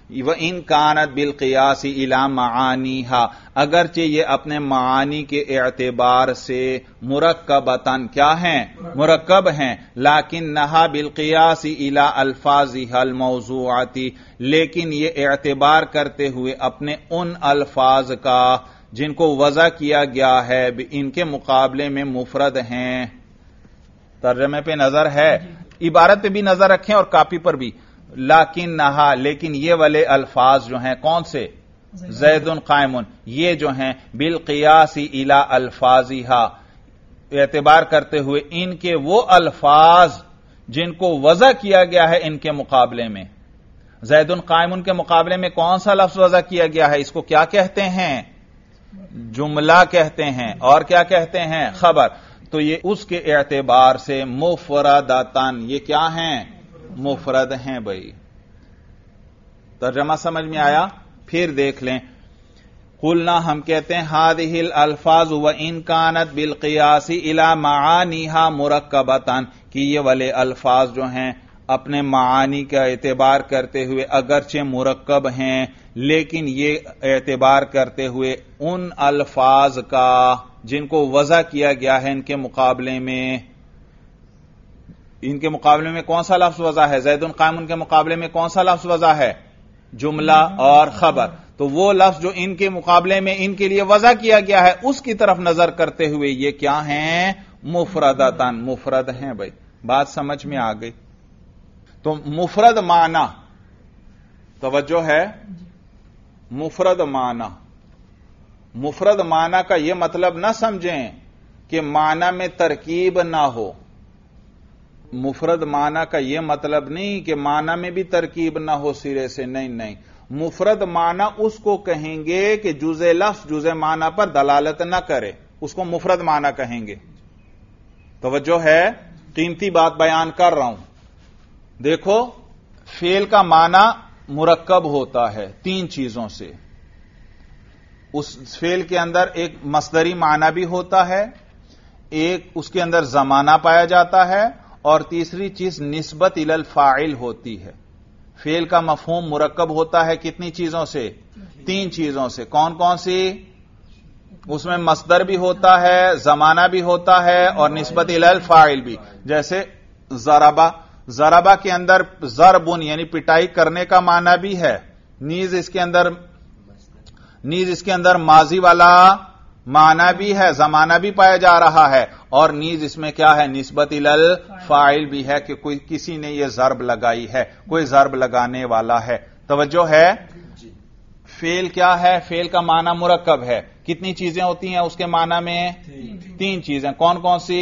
وَإِن كَانَتْ بِالْقِيَاسِ إِلَى مَعَانِيهَا، اگرچہ یہ اپنے معانی کے اعتبار سے مرکبتاً کیا ہیں؟ مرکب ہیں، لیکنھا بالقیاس الی الفاظھا الموضوعۃ، لیکن یہ اعتبار کرتے ہوئے اپنے ان الفاظ کا جن کو وضع کیا گیا ہے ان کے مقابلے میں مفرد ہیں۔ ترجمے پہ نظر ہے، عبارت پہ بھی نظر رکھیں اور کاپی پر بھی۔ لیکنھا، لیکن یہ والے الفاظ جو ہیں کون سے؟ زید قائم، یہ جو ہیں بالقیاس الی الفاظھا، اعتبار کرتے ہوئے ان کے وہ الفاظ جن کو وضع کیا گیا ہے ان کے مقابلے میں۔ زید قائم کے مقابلے میں کون سا لفظ وضع کیا گیا ہے؟ اس کو کیا کہتے ہیں؟ جملہ کہتے ہیں، اور کیا کہتے ہیں؟ خبر۔ تو یہ اس کے اعتبار سے مفردتاً، یہ کیا ہیں؟ مفرد ہیں بھائی۔ ترجمہ سمجھ میں آیا؟ پھر دیکھ لیں، قلنا، ہم کہتے ہیں هذه الالفاظ وان كانت بالقياس الى معانيها مرکبتاً، کہ یہ والے الفاظ جو ہیں اپنے معانی کا اعتبار کرتے ہوئے اگرچہ مرکب ہیں، لیکن یہ اعتبار کرتے ہوئے ان الفاظ کا جن کو وضع کیا گیا ہے ان کے مقابلے میں کون سا لفظ وضع ہے؟ زید قائم کے مقابلے میں کون سا لفظ وضع ہے؟ جملہ اور خبر۔ تو وہ لفظ جو ان کے مقابلے میں ان کے لیے وضع کیا گیا ہے اس کی طرف نظر کرتے ہوئے یہ کیا ہیں؟ مفردتاً، مفرد ہیں بھائی۔ بات سمجھ میں آ گئی؟ تو مفرد معنی، توجہ ہے، مفرد معنی کا یہ مطلب نہ سمجھیں کہ معنی میں ترکیب نہ ہو۔ مفرد معنی کا یہ مطلب نہیں کہ معنی میں بھی ترکیب نہ ہو سرے سے، نہیں۔ مفرد معنی اس کو کہیں گے کہ جزء لفظ جزء معنی پر دلالت نہ کرے، اس کو مفرد معنی کہیں گے۔ توجہ ہے، قیمتی بات بیان کر رہا ہوں۔ دیکھو، فعل کا معنی مرکب ہوتا ہے 3 چیزوں سے۔ اس فعل کے اندر ایک مصدری معنی بھی ہوتا ہے، ایک اس کے اندر زمانہ پایا جاتا ہے، اور تیسری چیز نسبت الی الفاعل ہوتی ہے۔ فعل کا مفہوم مرکب ہوتا ہے کتنی چیزوں سے؟ 3 چیزوں سے۔ کون کون سی؟ اس میں مصدر بھی ہوتا ہے، زمانہ بھی ہوتا ہے، اور نسبت الی الفاعل بھی۔ جیسے ضربہ کے اندر ضربن یعنی پٹائی کرنے کا معنی بھی ہے، نیز اس کے اندر ماضی والا معنی بھی ہے، زمانہ بھی پایا جا رہا ہے، اور نیز اس میں کیا ہے؟ نسبت الی الفاعل بھی ہے کہ کسی نے یہ ضرب لگائی ہے، کوئی ضرب لگانے والا ہے۔ توجہ ہے؟ فعل کیا ہے؟ فعل کا معنی مرکب ہے۔ کتنی چیزیں ہوتی ہیں اس کے معنی میں؟ 3 چیزیں۔ کون کون سی؟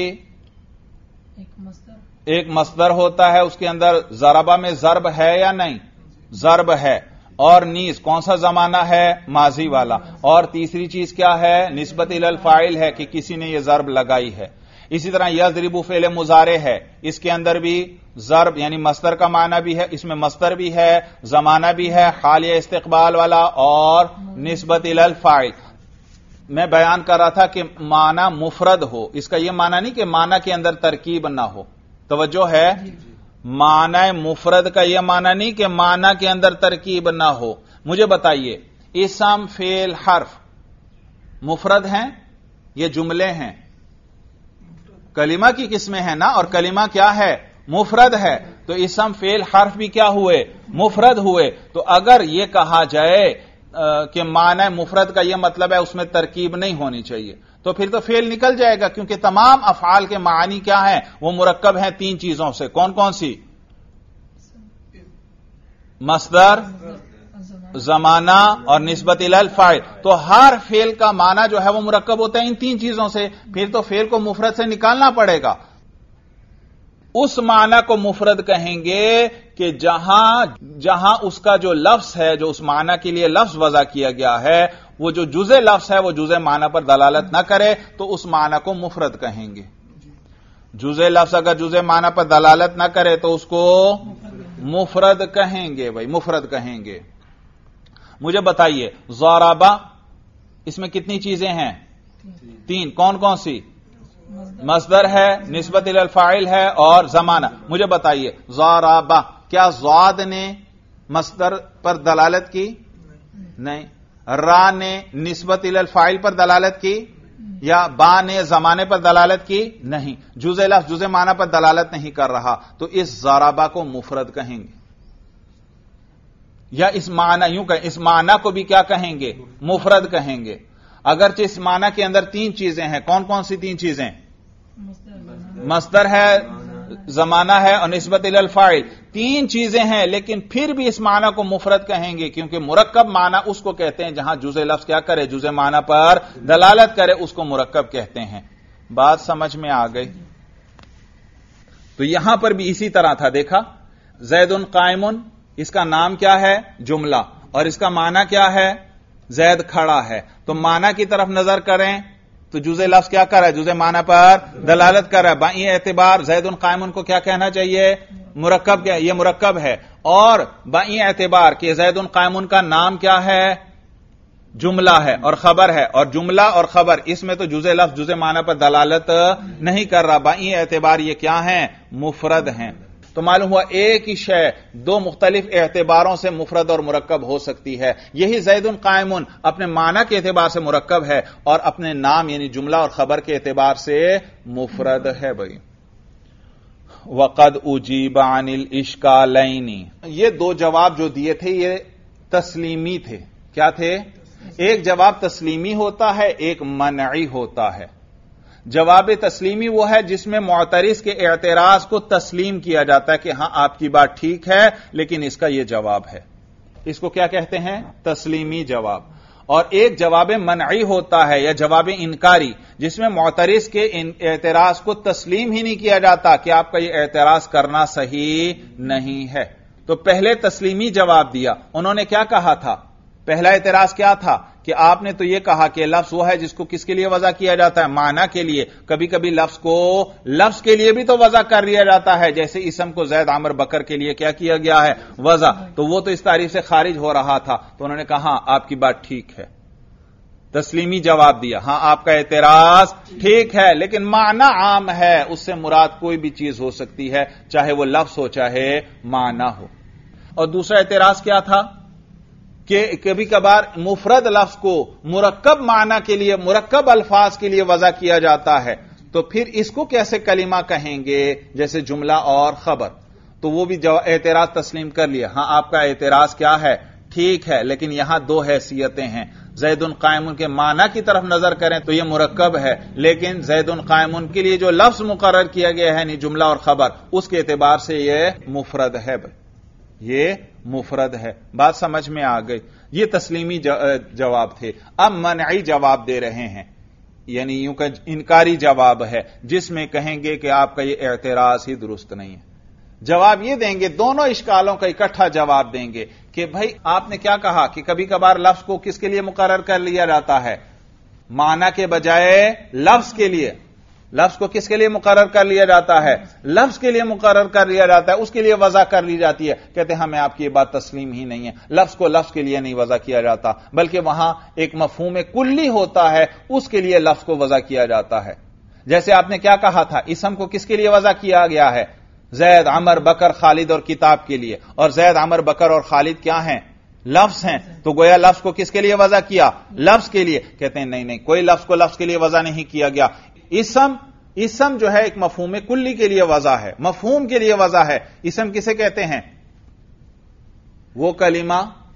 ایک مصدر ہوتا ہے، اس کے اندر ضربہ میں ضرب ہے یا نہیں؟ ضرب ہے۔ اور نیز کون سا زمانہ ہے؟ ماضی والا۔ اور تیسری چیز کیا ہے؟ نسبت الی الفاعل ہے کہ کسی نے یہ ضرب لگائی ہے۔ اسی طرح یضرب فعل مضارع ہے، اس کے اندر بھی ضرب یعنی مصدر کا معنی بھی ہے، اس میں مصدر بھی ہے، زمانہ بھی ہے، حالیہ استقبال والا، اور نسبت الی الفاعل۔ میں بیان کر رہا تھا کہ معنی مفرد ہو، اس کا یہ معنی نہیں کہ معنی کے اندر ترکیب نہ ہو۔ توجہ ہے؟ معنی مفرد کا یہ معنی نہیں کہ معنی کے اندر ترکیب نہ ہو۔ مجھے بتائیے، اسم فعل حرف مفرد ہیں یہ جملے ہیں؟ کلمہ کی قسمیں ہیں نا، اور کلمہ کیا ہے؟ مفرد ہے۔ تو اسم فعل حرف بھی کیا ہوئے؟ مفرد ہوئے۔ تو اگر یہ کہا جائے کہ معنی مفرد کا یہ مطلب ہے اس میں ترکیب نہیں ہونی چاہیے، تو پھر تو فعل نکل جائے گا، کیونکہ تمام افعال کے معانی کیا ہیں؟ وہ مرکب ہیں 3 چیزوں سے۔ کون کون سی؟ مصدر، زمانہ اور نسبت الی الفاعل۔ تو ہر فعل کا معنی جو ہے وہ مرکب ہوتا ہے ان 3 چیزوں سے، پھر تو فعل کو مفرد سے نکالنا پڑے گا۔ اس معنی کو مفرد کہیں گے کہ جہاں اس کا جو لفظ ہے، جو اس معنی کے لیے لفظ وضع کیا گیا ہے، وہ جو جزء لفظ ہے وہ جزء معنی پر دلالت نہ کرے تو اس معنی کو مفرد کہیں گے۔ جزء لفظ اگر جزء معنی پر دلالت نہ کرے تو اس کو مفرد کہیں گے بھائی، مفرد کہیں گے۔ مجھے بتائیے، ضربہ اس میں کتنی چیزیں ہیں؟ 3۔ کون کون سی؟ مصدر ہے، نسبت الی الفاعل ہے، اور زمانہ۔ مجھے بتائیے، ضربہ کیا ضاد نے مصدر پر دلالت کی؟ نہیں. را نے نسبت الی الفاعل پر دلالت کی یا با نے زمانے پر دلالت کی؟ نہیں. جزء لفظ جزء معنی پر دلالت نہیں کر رہا تو اس ضربہ کو مفرد کہیں گے، یا اس معنی یوں کہیں، اس معنی کو بھی کیا کہیں گے؟ مفرد کہیں گے. اگرچہ اس معنی کے اندر تین چیزیں ہیں. کون کون سی تین چیزیں؟ مصدر ہے، زمانہ ہے اور نسبت الی الفاعل. تین چیزیں ہیں لیکن پھر بھی اس معنی کو مفرد کہیں گے، کیونکہ مرکب معنی اس کو کہتے ہیں جہاں جزء لفظ کیا کرے؟ جزء معنی پر دلالت کرے، اس کو مرکب کہتے ہیں. بات سمجھ میں آ گئی؟ تو یہاں پر بھی اسی طرح تھا. دیکھا زید قائم، اس کا نام کیا ہے؟ جملہ، اور اس کا معنی کیا ہے؟ زید کھڑا ہے. تو معنی کی طرف نظر کریں تو جزء لفظ کیا کر رہا ہے؟ جزء معنی پر دلالت کر رہا ہے. بائیں اعتبار زید قائم کو کیا کہنا چاہیے؟ مرکب. کیا یہ مرکب ہے. اور بائیں اعتبار کہ زید قائم کا نام کیا ہے؟ جملہ ہے اور خبر ہے. اور جملہ اور خبر اس میں تو جزء لفظ جزء معنی پر دلالت نہیں کر رہا. بائیں اعتبار یہ کیا ہیں؟ مفرد ہیں. تو معلوم ہوا ایک ہی شے دو مختلف اعتباروں سے مفرد اور مرکب ہو سکتی ہے. یہی زید قائم اپنے معنی کے اعتبار سے مرکب ہے اور اپنے نام یعنی جملہ اور خبر کے اعتبار سے مفرد ہے. بھائی وقد اجیب عن الاشکالین، یہ دو جواب جو دیے تھے یہ تسلیمی تھے. کیا تھے؟ ایک جواب تسلیمی ہوتا ہے، ایک منعی ہوتا ہے. جواب تسلیمی وہ ہے جس میں معترض کے اعتراض کو تسلیم کیا جاتا ہے کہ ہاں آپ کی بات ٹھیک ہے لیکن اس کا یہ جواب ہے. اس کو کیا کہتے ہیں؟ تسلیمی جواب. اور ایک جواب منعی ہوتا ہے یا جواب انکاری جس میں معترض کے اعتراض کو تسلیم ہی نہیں کیا جاتا کہ آپ کا یہ اعتراض کرنا صحیح نہیں ہے. تو پہلے تسلیمی جواب دیا. انہوں نے کیا کہا تھا؟ پہلا اعتراض کیا تھا کہ آپ نے تو یہ کہا کہ لفظ وہ ہے جس کو کس کے لیے وضع کیا جاتا ہے؟ معنی کے لیے. کبھی کبھی لفظ کو لفظ کے لیے بھی تو وضع کر لیا جاتا ہے، جیسے اسم کو زید عمر بکر کے لیے کیا کیا گیا ہے؟ وضع. تو وہ تو اس تعریف سے خارج ہو رہا تھا. تو انہوں نے کہا ہاں آپ کی بات ٹھیک ہے. تسلیمی جواب دیا، ہاں آپ کا اعتراض ٹھیک ہے لیکن معنی عام ہے، اس سے مراد کوئی بھی چیز ہو سکتی ہے، چاہے وہ لفظ ہو چاہے معنی ہو. اور دوسرا اعتراض کیا تھا کہ کبھی کبھار مفرد لفظ کو مرکب معنی کے لیے، مرکب الفاظ کے لیے وضع کیا جاتا ہے، تو پھر اس کو کیسے کلمہ کہیں گے جیسے جملہ اور خبر. تو وہ بھی اعتراض تسلیم کر لیا. ہاں آپ کا اعتراض کیا ہے؟ ٹھیک ہے لیکن یہاں دو حیثیتیں ہیں. زید قائم کے معنی کی طرف نظر کریں تو یہ مرکب ہے، لیکن زید قائم کے لیے جو لفظ مقرر کیا گیا ہے یعنی جملہ اور خبر، اس کے اعتبار سے یہ مفرد ہے. یہ مفرد ہے. بات سمجھ میں آ گئی؟ یہ تسلیمی جواب تھے. اب منعی جواب دے رہے ہیں، یعنی یوں کہ انکاری جواب ہے جس میں کہیں گے کہ آپ کا یہ اعتراض ہی درست نہیں ہے. جواب یہ دیں گے، دونوں اشکالوں کا اکٹھا جواب دیں گے کہ بھائی آپ نے کیا کہا کہ کبھی کبھار لفظ کو کس کے لیے مقرر کر لیا جاتا ہے؟ معنی کے بجائے لفظ کے لیے. لفظ کو کس کے لیے مقرر کر لیا جاتا ہے؟ لفظ کے لیے مقرر کر لیا جاتا ہے، اس کے لیے وضع کر لی جاتی ہے. کہتے ہیں ہمیں آپ کی یہ بات تسلیم ہی نہیں ہے. لفظ کو لفظ کے لیے نہیں وضع کیا جاتا بلکہ وہاں ایک مفہوم کلی ہوتا ہے، اس کے لیے لفظ کو وضع کیا جاتا ہے. جیسے آپ نے کیا کہا تھا؟ اسم کو کس کے لیے وضع کیا گیا ہے؟ زید عمر بکر خالد اور کتاب کے لیے. اور زید عمر بکر اور خالد کیا ہیں؟ لفظ ہیں. تو گویا لفظ کو کس کے لیے وضع کیا؟ لفظ کے لیے. کہتے ہیں نہیں، کوئی لفظ کو لفظ کے لیے وضع نہیں کیا گیا. اسم جو ہے ایک مفہوم کلی کے لیے وضع ہے، مفہوم کے لیے وضع ہے. اسم کسے کہتے ہیں؟ وہ کلمہ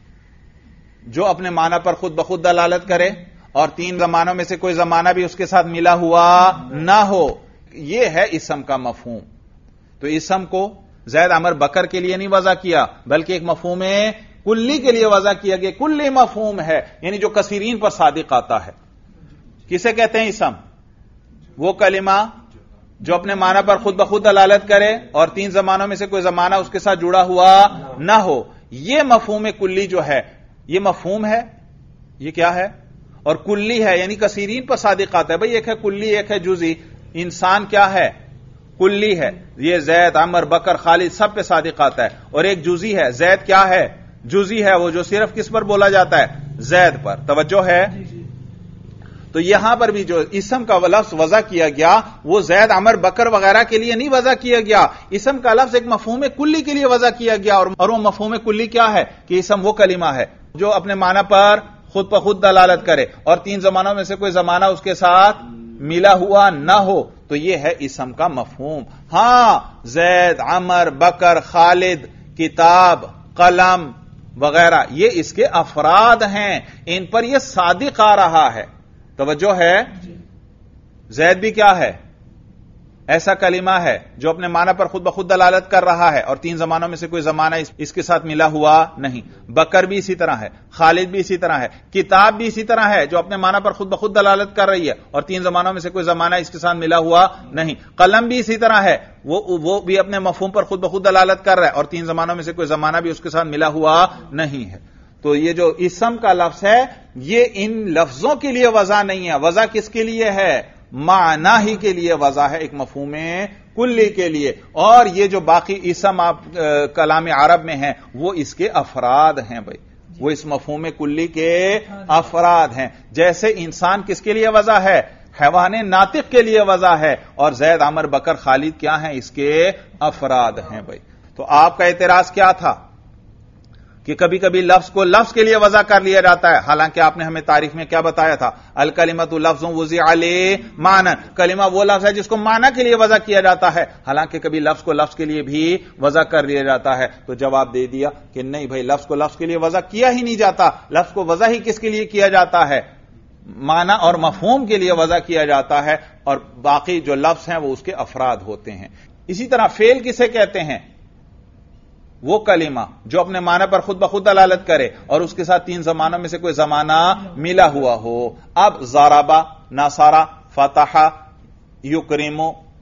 جو اپنے معنی پر خود بخود دلالت کرے اور تین زمانوں میں سے کوئی زمانہ بھی اس کے ساتھ ملا ہوا نہ ہو. یہ ہے اسم کا مفہوم. تو اسم کو زید عمر بکر کے لیے نہیں وضع کیا بلکہ ایک مفہوم کلی کے لیے وضع کیا گیا. کلی مفہوم ہے یعنی جو کثیرین پر صادق آتا ہے. کسے کہتے ہیں اسم؟ وہ کلمہ جو اپنے معنی پر خود بخود دلالت کرے اور تین زمانوں میں سے کوئی زمانہ اس کے ساتھ جڑا ہوا نہ ہو. یہ مفہوم کلی جو ہے یہ مفہوم ہے، یہ کیا ہے؟ اور کلی ہے یعنی کثیرین پر صادق آتا ہے. بھئی ایک ہے کلی، ایک ہے جزئی. انسان کیا ہے؟ کلی ہے، یہ زید عمر بکر خالد سب پہ صادق آتا ہے. اور ایک جزئی ہے، زید کیا ہے؟ جزئی ہے، وہ جو صرف کس پر بولا جاتا ہے؟ زید پر. توجہ ہے؟ تو یہاں پر بھی جو اسم کا لفظ وضع کیا گیا وہ زید عمر بکر وغیرہ کے لیے نہیں وضع کیا گیا، اسم کا لفظ ایک مفہوم کلی کے لیے وضع کیا گیا، اور وہ مفہوم کلی کیا ہے کہ اسم وہ کلمہ ہے جو اپنے معنی پر خود بخود دلالت کرے اور تین زمانوں میں سے کوئی زمانہ اس کے ساتھ ملا ہوا نہ ہو، تو یہ ہے اسم کا مفہوم۔ ہاں زید عمر بکر خالد کتاب قلم وغیرہ یہ اس کے افراد ہیں، ان پر یہ صادق آ رہا ہے۔ توجہ ہے، زید بھی کیا ہے؟ ایسا کلمہ ہے جو اپنے معنی پر خود بخود دلالت کر رہا ہے اور تین زمانوں میں سے کوئی زمانہ اس کے ساتھ ملا ہوا نہیں۔ بکر بھی اسی طرح ہے، خالد بھی اسی طرح ہے، کتاب بھی اسی طرح ہے جو اپنے معنی پر خود بخود دلالت کر رہی ہے اور تین زمانوں میں سے کوئی زمانہ اس کے ساتھ ملا ہوا نہیں۔ قلم بھی اسی طرح ہے، وہ بھی اپنے مفہوم پر خود بخود دلالت کر رہا ہے اور تین زمانوں میں سے کوئی زمانہ بھی اس کے ساتھ ملا ہوا نہیں ہے۔ تو یہ جو اسم کا لفظ ہے یہ ان لفظوں کے لیے وضع نہیں ہے، وضع کس کے لیے ہے؟ معنی ہی کے لیے وضع ہے، ایک مفہوم کلی کے لیے، اور یہ جو باقی اسم آپ کلام عرب میں ہیں وہ اس کے افراد ہیں بھائی، وہ اس مفہوم کلی کے افراد ہیں۔ جیسے انسان کس کے لیے وضع ہے؟ حیوان ناطق کے لیے وضع ہے، اور زید عمر بکر خالد کیا ہیں؟ اس کے افراد ہیں بھائی۔ تو آپ کا اعتراض کیا تھا کہ کبھی کبھی لفظ کو لفظ کے لیے وضع کر لیا جاتا ہے، حالانکہ آپ نے ہمیں تعریف میں کیا بتایا تھا؟ الکلمۃ لفظ وضع لمعنی، کلمہ وہ لفظ ہے جس کو معنی کے لیے وضع کیا جاتا ہے، حالانکہ کبھی لفظ کو لفظ کے لیے بھی وضع کر لیا جاتا ہے۔ تو جواب دے دیا کہ نہیں بھائی، لفظ کو لفظ کے لیے وضع کیا ہی نہیں جاتا، لفظ کو وضع ہی کس کے لیے کیا جاتا ہے؟ معنی اور مفہوم کے لیے وضع کیا جاتا ہے، اور باقی جو لفظ ہیں وہ اس کے افراد ہوتے ہیں۔ اسی طرح فعل کسے کہتے ہیں؟ وہ کلمہ جو اپنے معنی پر خود بخود دلالت کرے اور اس کے ساتھ تین زمانوں میں سے کوئی زمانہ ملا ہوا ہو۔ اب ضربا، نصرا، فتح، یکرم،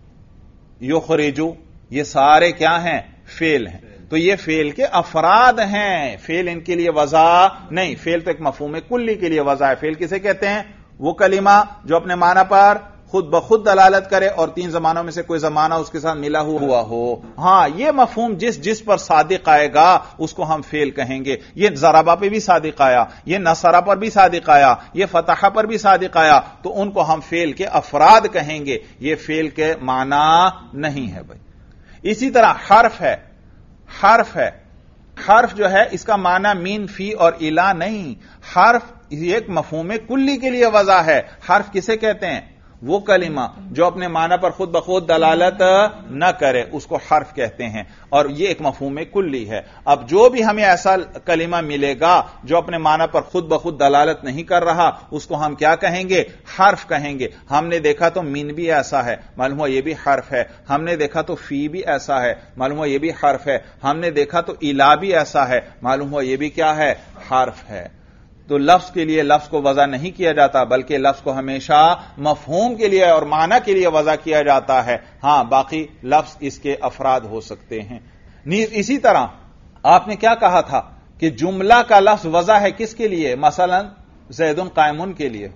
یخرج، یہ سارے کیا ہیں؟ فعل ہیں۔ تو یہ فعل کے افراد ہیں، فعل ان کے لیے وضع نہیں، فعل تو ایک مفہوم کلی کے لیے وضع ہے۔ فعل کسے کہتے ہیں؟ وہ کلمہ جو اپنے معنی پر خود بخود دلالت کرے اور تین زمانوں میں سے کوئی زمانہ اس کے ساتھ ملا ہوا ہو۔ ہاں یہ مفہوم جس پر صادق آئے گا اس کو ہم فعل کہیں گے۔ یہ ضربہ پہ بھی صادق آیا، یہ نصرہ پر بھی صادق آیا، یہ فتح پر بھی صادق آیا، تو ان کو ہم فعل کے افراد کہیں گے، یہ فعل کے معنی نہیں ہے بھائی۔ اسی طرح حرف ہے، حرف جو ہے اس کا معنی مین، فی اور الا نہیں، حرف یہ ایک مفہوم کلی کے لیے وضع ہے۔ حرف کسے کہتے ہیں؟ وہ کلمہ جو اپنے معنی پر خود بخود دلالت نہ کرے اس کو حرف کہتے ہیں، اور یہ ایک مفہوم کلی ہے۔ اب جو بھی ہمیں ایسا کلمہ ملے گا جو اپنے معنی پر خود بخود دلالت نہیں کر رہا اس کو ہم کیا کہیں گے؟ حرف کہیں گے۔ ہم نے دیکھا تو مین بھی ایسا ہے، معلوم ہوا یہ بھی حرف ہے۔ ہم نے دیکھا تو فی بھی ایسا ہے، معلوم ہوا یہ بھی حرف ہے۔ ہم نے دیکھا تو الا بھی ایسا ہے، معلوم ہوا یہ بھی کیا ہے؟ حرف ہے۔ تو لفظ کے لیے لفظ کو وضع نہیں کیا جاتا، بلکہ لفظ کو ہمیشہ مفہوم کے لیے اور معنی کے لیے وضع کیا جاتا ہے۔ ہاں باقی لفظ اس کے افراد ہو سکتے ہیں۔ نیز اسی طرح آپ نے کیا کہا تھا کہ جملہ کا لفظ وضع ہے کس کے لیے؟ مثلا زید قائم کے لیے،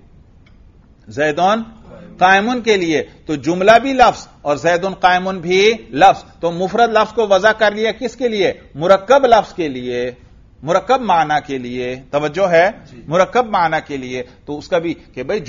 زید قائم کے لیے تو جملہ بھی لفظ اور زید قائم بھی لفظ، تو مفرد لفظ کو وضع کر لیا کس کے لیے؟ مرکب لفظ کے لیے، مرکب معنی کے لیے۔ توجہ ہے، مرکب معنی کے لیے۔ تو اس کا بھی کہ بھئی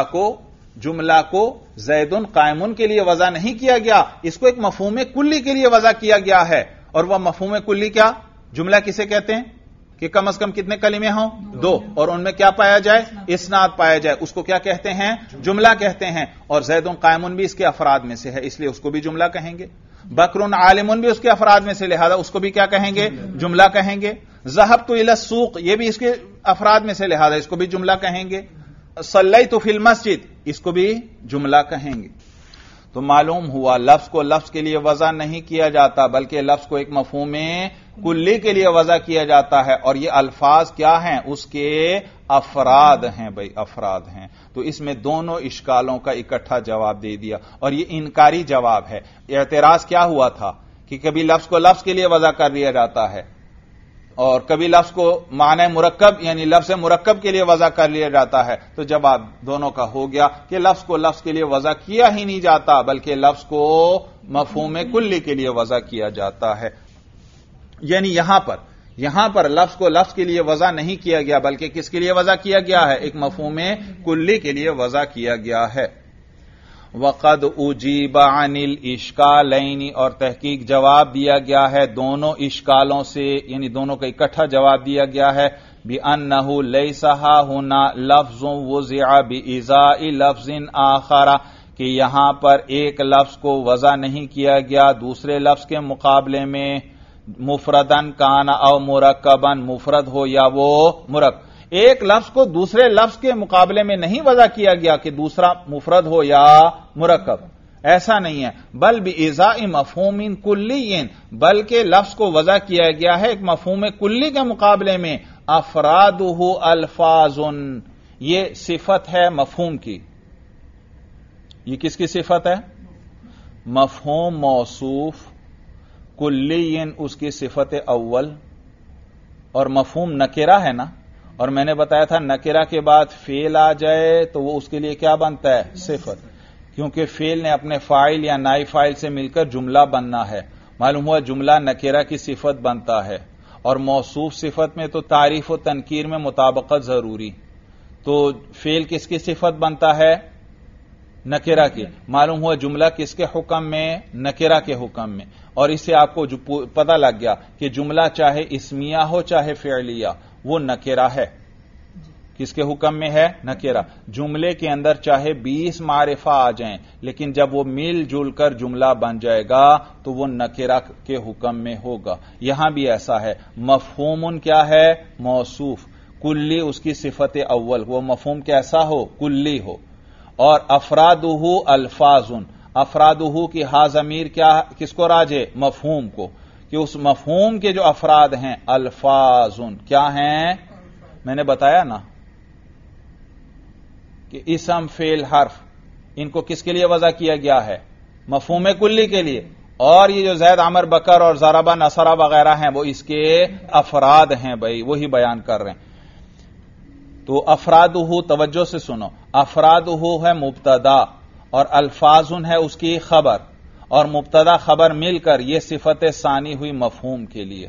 جملہ کو زید قائم کے لیے وضع نہیں کیا گیا، اس کو ایک مفہوم کلی کے لیے وضع کیا گیا ہے، اور وہ مفہوم کلی کیا؟ جملہ کسے کہتے ہیں؟ کہ کم از کم کتنے کلمے ہوں؟ دو، اور ان میں کیا پایا جائے؟ اسناد پایا جائے، اس کو کیا کہتے ہیں؟ جملہ کہتے ہیں۔ اور زید قائم بھی اس کے افراد میں سے ہے، اس لیے اس کو بھی جملہ کہیں گے۔ بکر عالم بھی اس کے افراد میں سے، لہذا اس کو بھی کیا کہیں گے؟ جملہ کہیں گے۔ ذهبت الى السوق یہ بھی اس کے افراد میں سے، لہذا اس کو بھی جملہ کہیں گے۔ صلیت فی المسجد اس کو بھی جملہ کہیں گے۔ تو معلوم ہوا لفظ کو لفظ کے لیے وضع نہیں کیا جاتا، بلکہ لفظ کو ایک مفہوم کلی کے لیے وضع کیا جاتا ہے، اور یہ الفاظ کیا ہیں؟ اس کے افراد ہیں بھائی، افراد ہیں۔ تو اس میں دونوں اشکالوں کا اکٹھا جواب دے دیا، اور یہ انکاری جواب ہے۔ اعتراض کیا ہوا تھا کہ کبھی لفظ کو لفظ کے لیے وضع کر لیا جاتا ہے اور کبھی لفظ کو معنی مرکب یعنی لفظ مرکب کے لیے وضع کر لیا جاتا ہے۔ تو جواب دونوں کا ہو گیا کہ لفظ کو لفظ کے لیے وضع کیا ہی نہیں جاتا، بلکہ لفظ کو مفہوم کلی کے لیے وضع کیا جاتا ہے۔ یعنی یہاں پر یہاں پر لفظ کو لفظ کے لیے وضع نہیں کیا گیا بلکہ کس کے لیے وضع کیا گیا ہے؟ ایک مفہوم کلی کے لیے وضع کیا گیا ہے۔ وقد اجیب عن الاشکالین، اور تحقیق جواب دیا گیا ہے دونوں اشکالوں سے، یعنی دونوں کا اکٹھا جواب دیا گیا ہے، بِأَنَّهُ لَيْسَ هَاهُنَا لَفْظٌ وُضِعَ بِإِزَاءِ لَفْظٍ آخَرَ، کہ یہاں پر ایک لفظ کو وضع نہیں کیا گیا دوسرے لفظ کے مقابلے میں، مفردن کان او مرکبن، مفرد ہو یا وہ مرکب، ایک لفظ کو دوسرے لفظ کے مقابلے میں نہیں وضع کیا گیا کہ دوسرا مفرد ہو یا مرکب، ایسا نہیں ہے، بل بِإِزَاءِ مَفْهُومٍ كُلِّيٍّ، بلکہ لفظ کو وضع کیا گیا ہے ایک مفہوم کلی کے مقابلے میں، افرادہ الفاظ، یہ صفت ہے مفہوم کی۔ یہ کس کی صفت ہے؟ مفہوم موصوف، کلی اس کی صفت اول، اور مفہوم نکرہ ہے نا، اور میں نے بتایا تھا نکرہ کے بعد فعل آ جائے تو وہ اس کے لیے کیا بنتا ہے؟ صفت، کیونکہ فعل نے اپنے فاعل یا نائب فاعل سے مل کر جملہ بننا ہے، معلوم ہوا جملہ نکرہ کی صفت بنتا ہے، اور موصوف صفت میں تو تعریف و تنکیر میں مطابقت ضروری، تو فعل کس کی صفت بنتا ہے؟ نکرہ کی، معلوم ہوا جملہ کس کے حکم میں؟ نکرہ کے حکم میں، اور اس سے آپ کو پتہ لگ گیا کہ جملہ چاہے اسمیہ ہو چاہے فعلیہ وہ نکرہ ہے، کس کے حکم میں ہے؟ نکرہ۔ جملے کے اندر چاہے 20 معرفہ آ جائیں لیکن جب وہ مل جل کر جملہ بن جائے گا تو وہ نکرہ کے حکم میں ہوگا، یہاں بھی ایسا ہے، مفہوم کیا ہے؟ موصوف، کلی اس کی صفت اول، وہ مفہوم کیسا ہو؟ کلی ہو، اور افرادہ الفاظ، افرادہ کی ہا ضمیر کیا کس کو راجع؟ مفہوم کو، کہ اس مفہوم کے جو افراد ہیں الفاظ کیا ہیں؟ میں نے بتایا نا کہ اسم فعل حرف ان کو کس کے لیے وضع کیا گیا ہے؟ مفہوم کلی کے لیے، اور یہ جو زید عمر بکر اور ضربہ نصرہ وغیرہ ہیں وہ اس کے افراد ہیں، بھائی وہی بیان کر رہے ہیں۔ تو افرادہ، توجہ سے سنو، افرادہ ہے مبتدا اور الفاظ ہے اس کی خبر، اور مبتدا خبر مل کر یہ صفت ثانی ہوئی مفہوم کے لیے،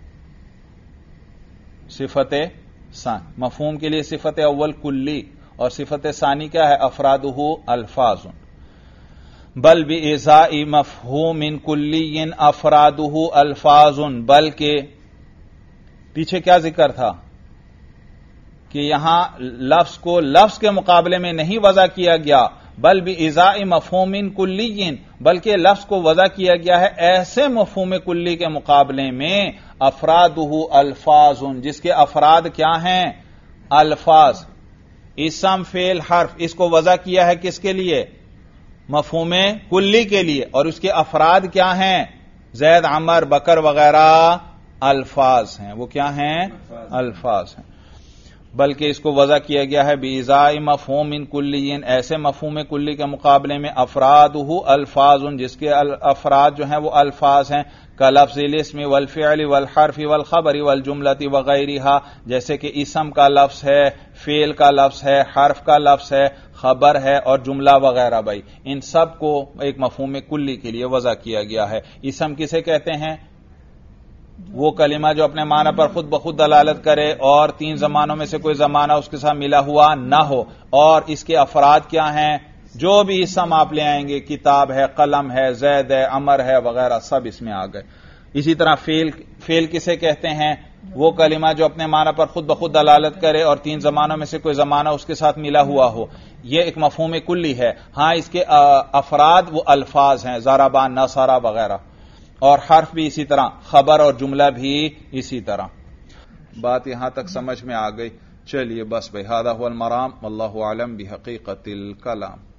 صفت ثانی، مفہوم کے لیے صفت اول کلی اور صفت ثانی کیا ہے؟ افرادہ الفاظ، بل بإزاء مفہوم کلی افرادہ الفاظ، بلکہ پیچھے کیا ذکر تھا کہ یہاں لفظ کو لفظ کے مقابلے میں نہیں وضع کیا گیا، بل بإزاء مفہوم کلی، بلکہ لفظ کو وضع کیا گیا ہے ایسے مفہوم کلی کے مقابلے میں، افرادہ الفاظ، جس کے افراد کیا ہیں؟ الفاظ، اسم فعل حرف، اس کو وضع کیا ہے کس کے لیے؟ مفہوم کلی کے لیے، اور اس کے افراد کیا ہیں؟ زید عمر بکر وغیرہ الفاظ ہیں، وہ کیا ہیں؟ الفاظ ہیں، بلکہ اس کو وضع کیا گیا ہے بإزاء مفہوم کلی، ایسے مفہوم کلی کے مقابلے میں، افرادہ الفاظ، جس کے افراد جو ہیں وہ الفاظ ہیں، کلفظ الاسم والفعل والحرف والخبر والجملۃ وغیرہا، جیسے کہ اسم کا لفظ ہے، فعل کا لفظ ہے، حرف کا لفظ ہے، خبر ہے اور جملہ وغیرہ، بھائی ان سب کو ایک مفہوم کلی کے لیے وضع کیا گیا ہے۔ اسم کسے کہتے ہیں؟ وہ کلمہ جو اپنے معنی پر خود بخود دلالت کرے اور 3 زمانوں میں سے کوئی زمانہ اس کے ساتھ ملا ہوا نہ ہو، اور اس کے افراد کیا ہیں؟ جو بھی اسم آپ لے آئیں گے، کتاب ہے، قلم ہے، زید ہے، عمر ہے وغیرہ، سب اس میں آ گئے۔ اسی طرح فعل کسے کہتے ہیں؟ وہ کلمہ جو اپنے معنی پر خود بخود دلالت کرے اور 3 زمانوں میں سے کوئی زمانہ اس کے ساتھ ملا ہوا ہو، یہ ایک مفہوم کلی ہے۔ ہاں اس کے افراد وہ الفاظ ہیں، ضربہ نصرہ وغیرہ، اور حرف بھی اسی طرح، خبر اور جملہ بھی اسی طرح۔ بات یہاں تک سمجھ میں آ گئی؟ چلیے بس بھائی، ھذا ھو المرام واللہ اعلم بحقیقت الکلام۔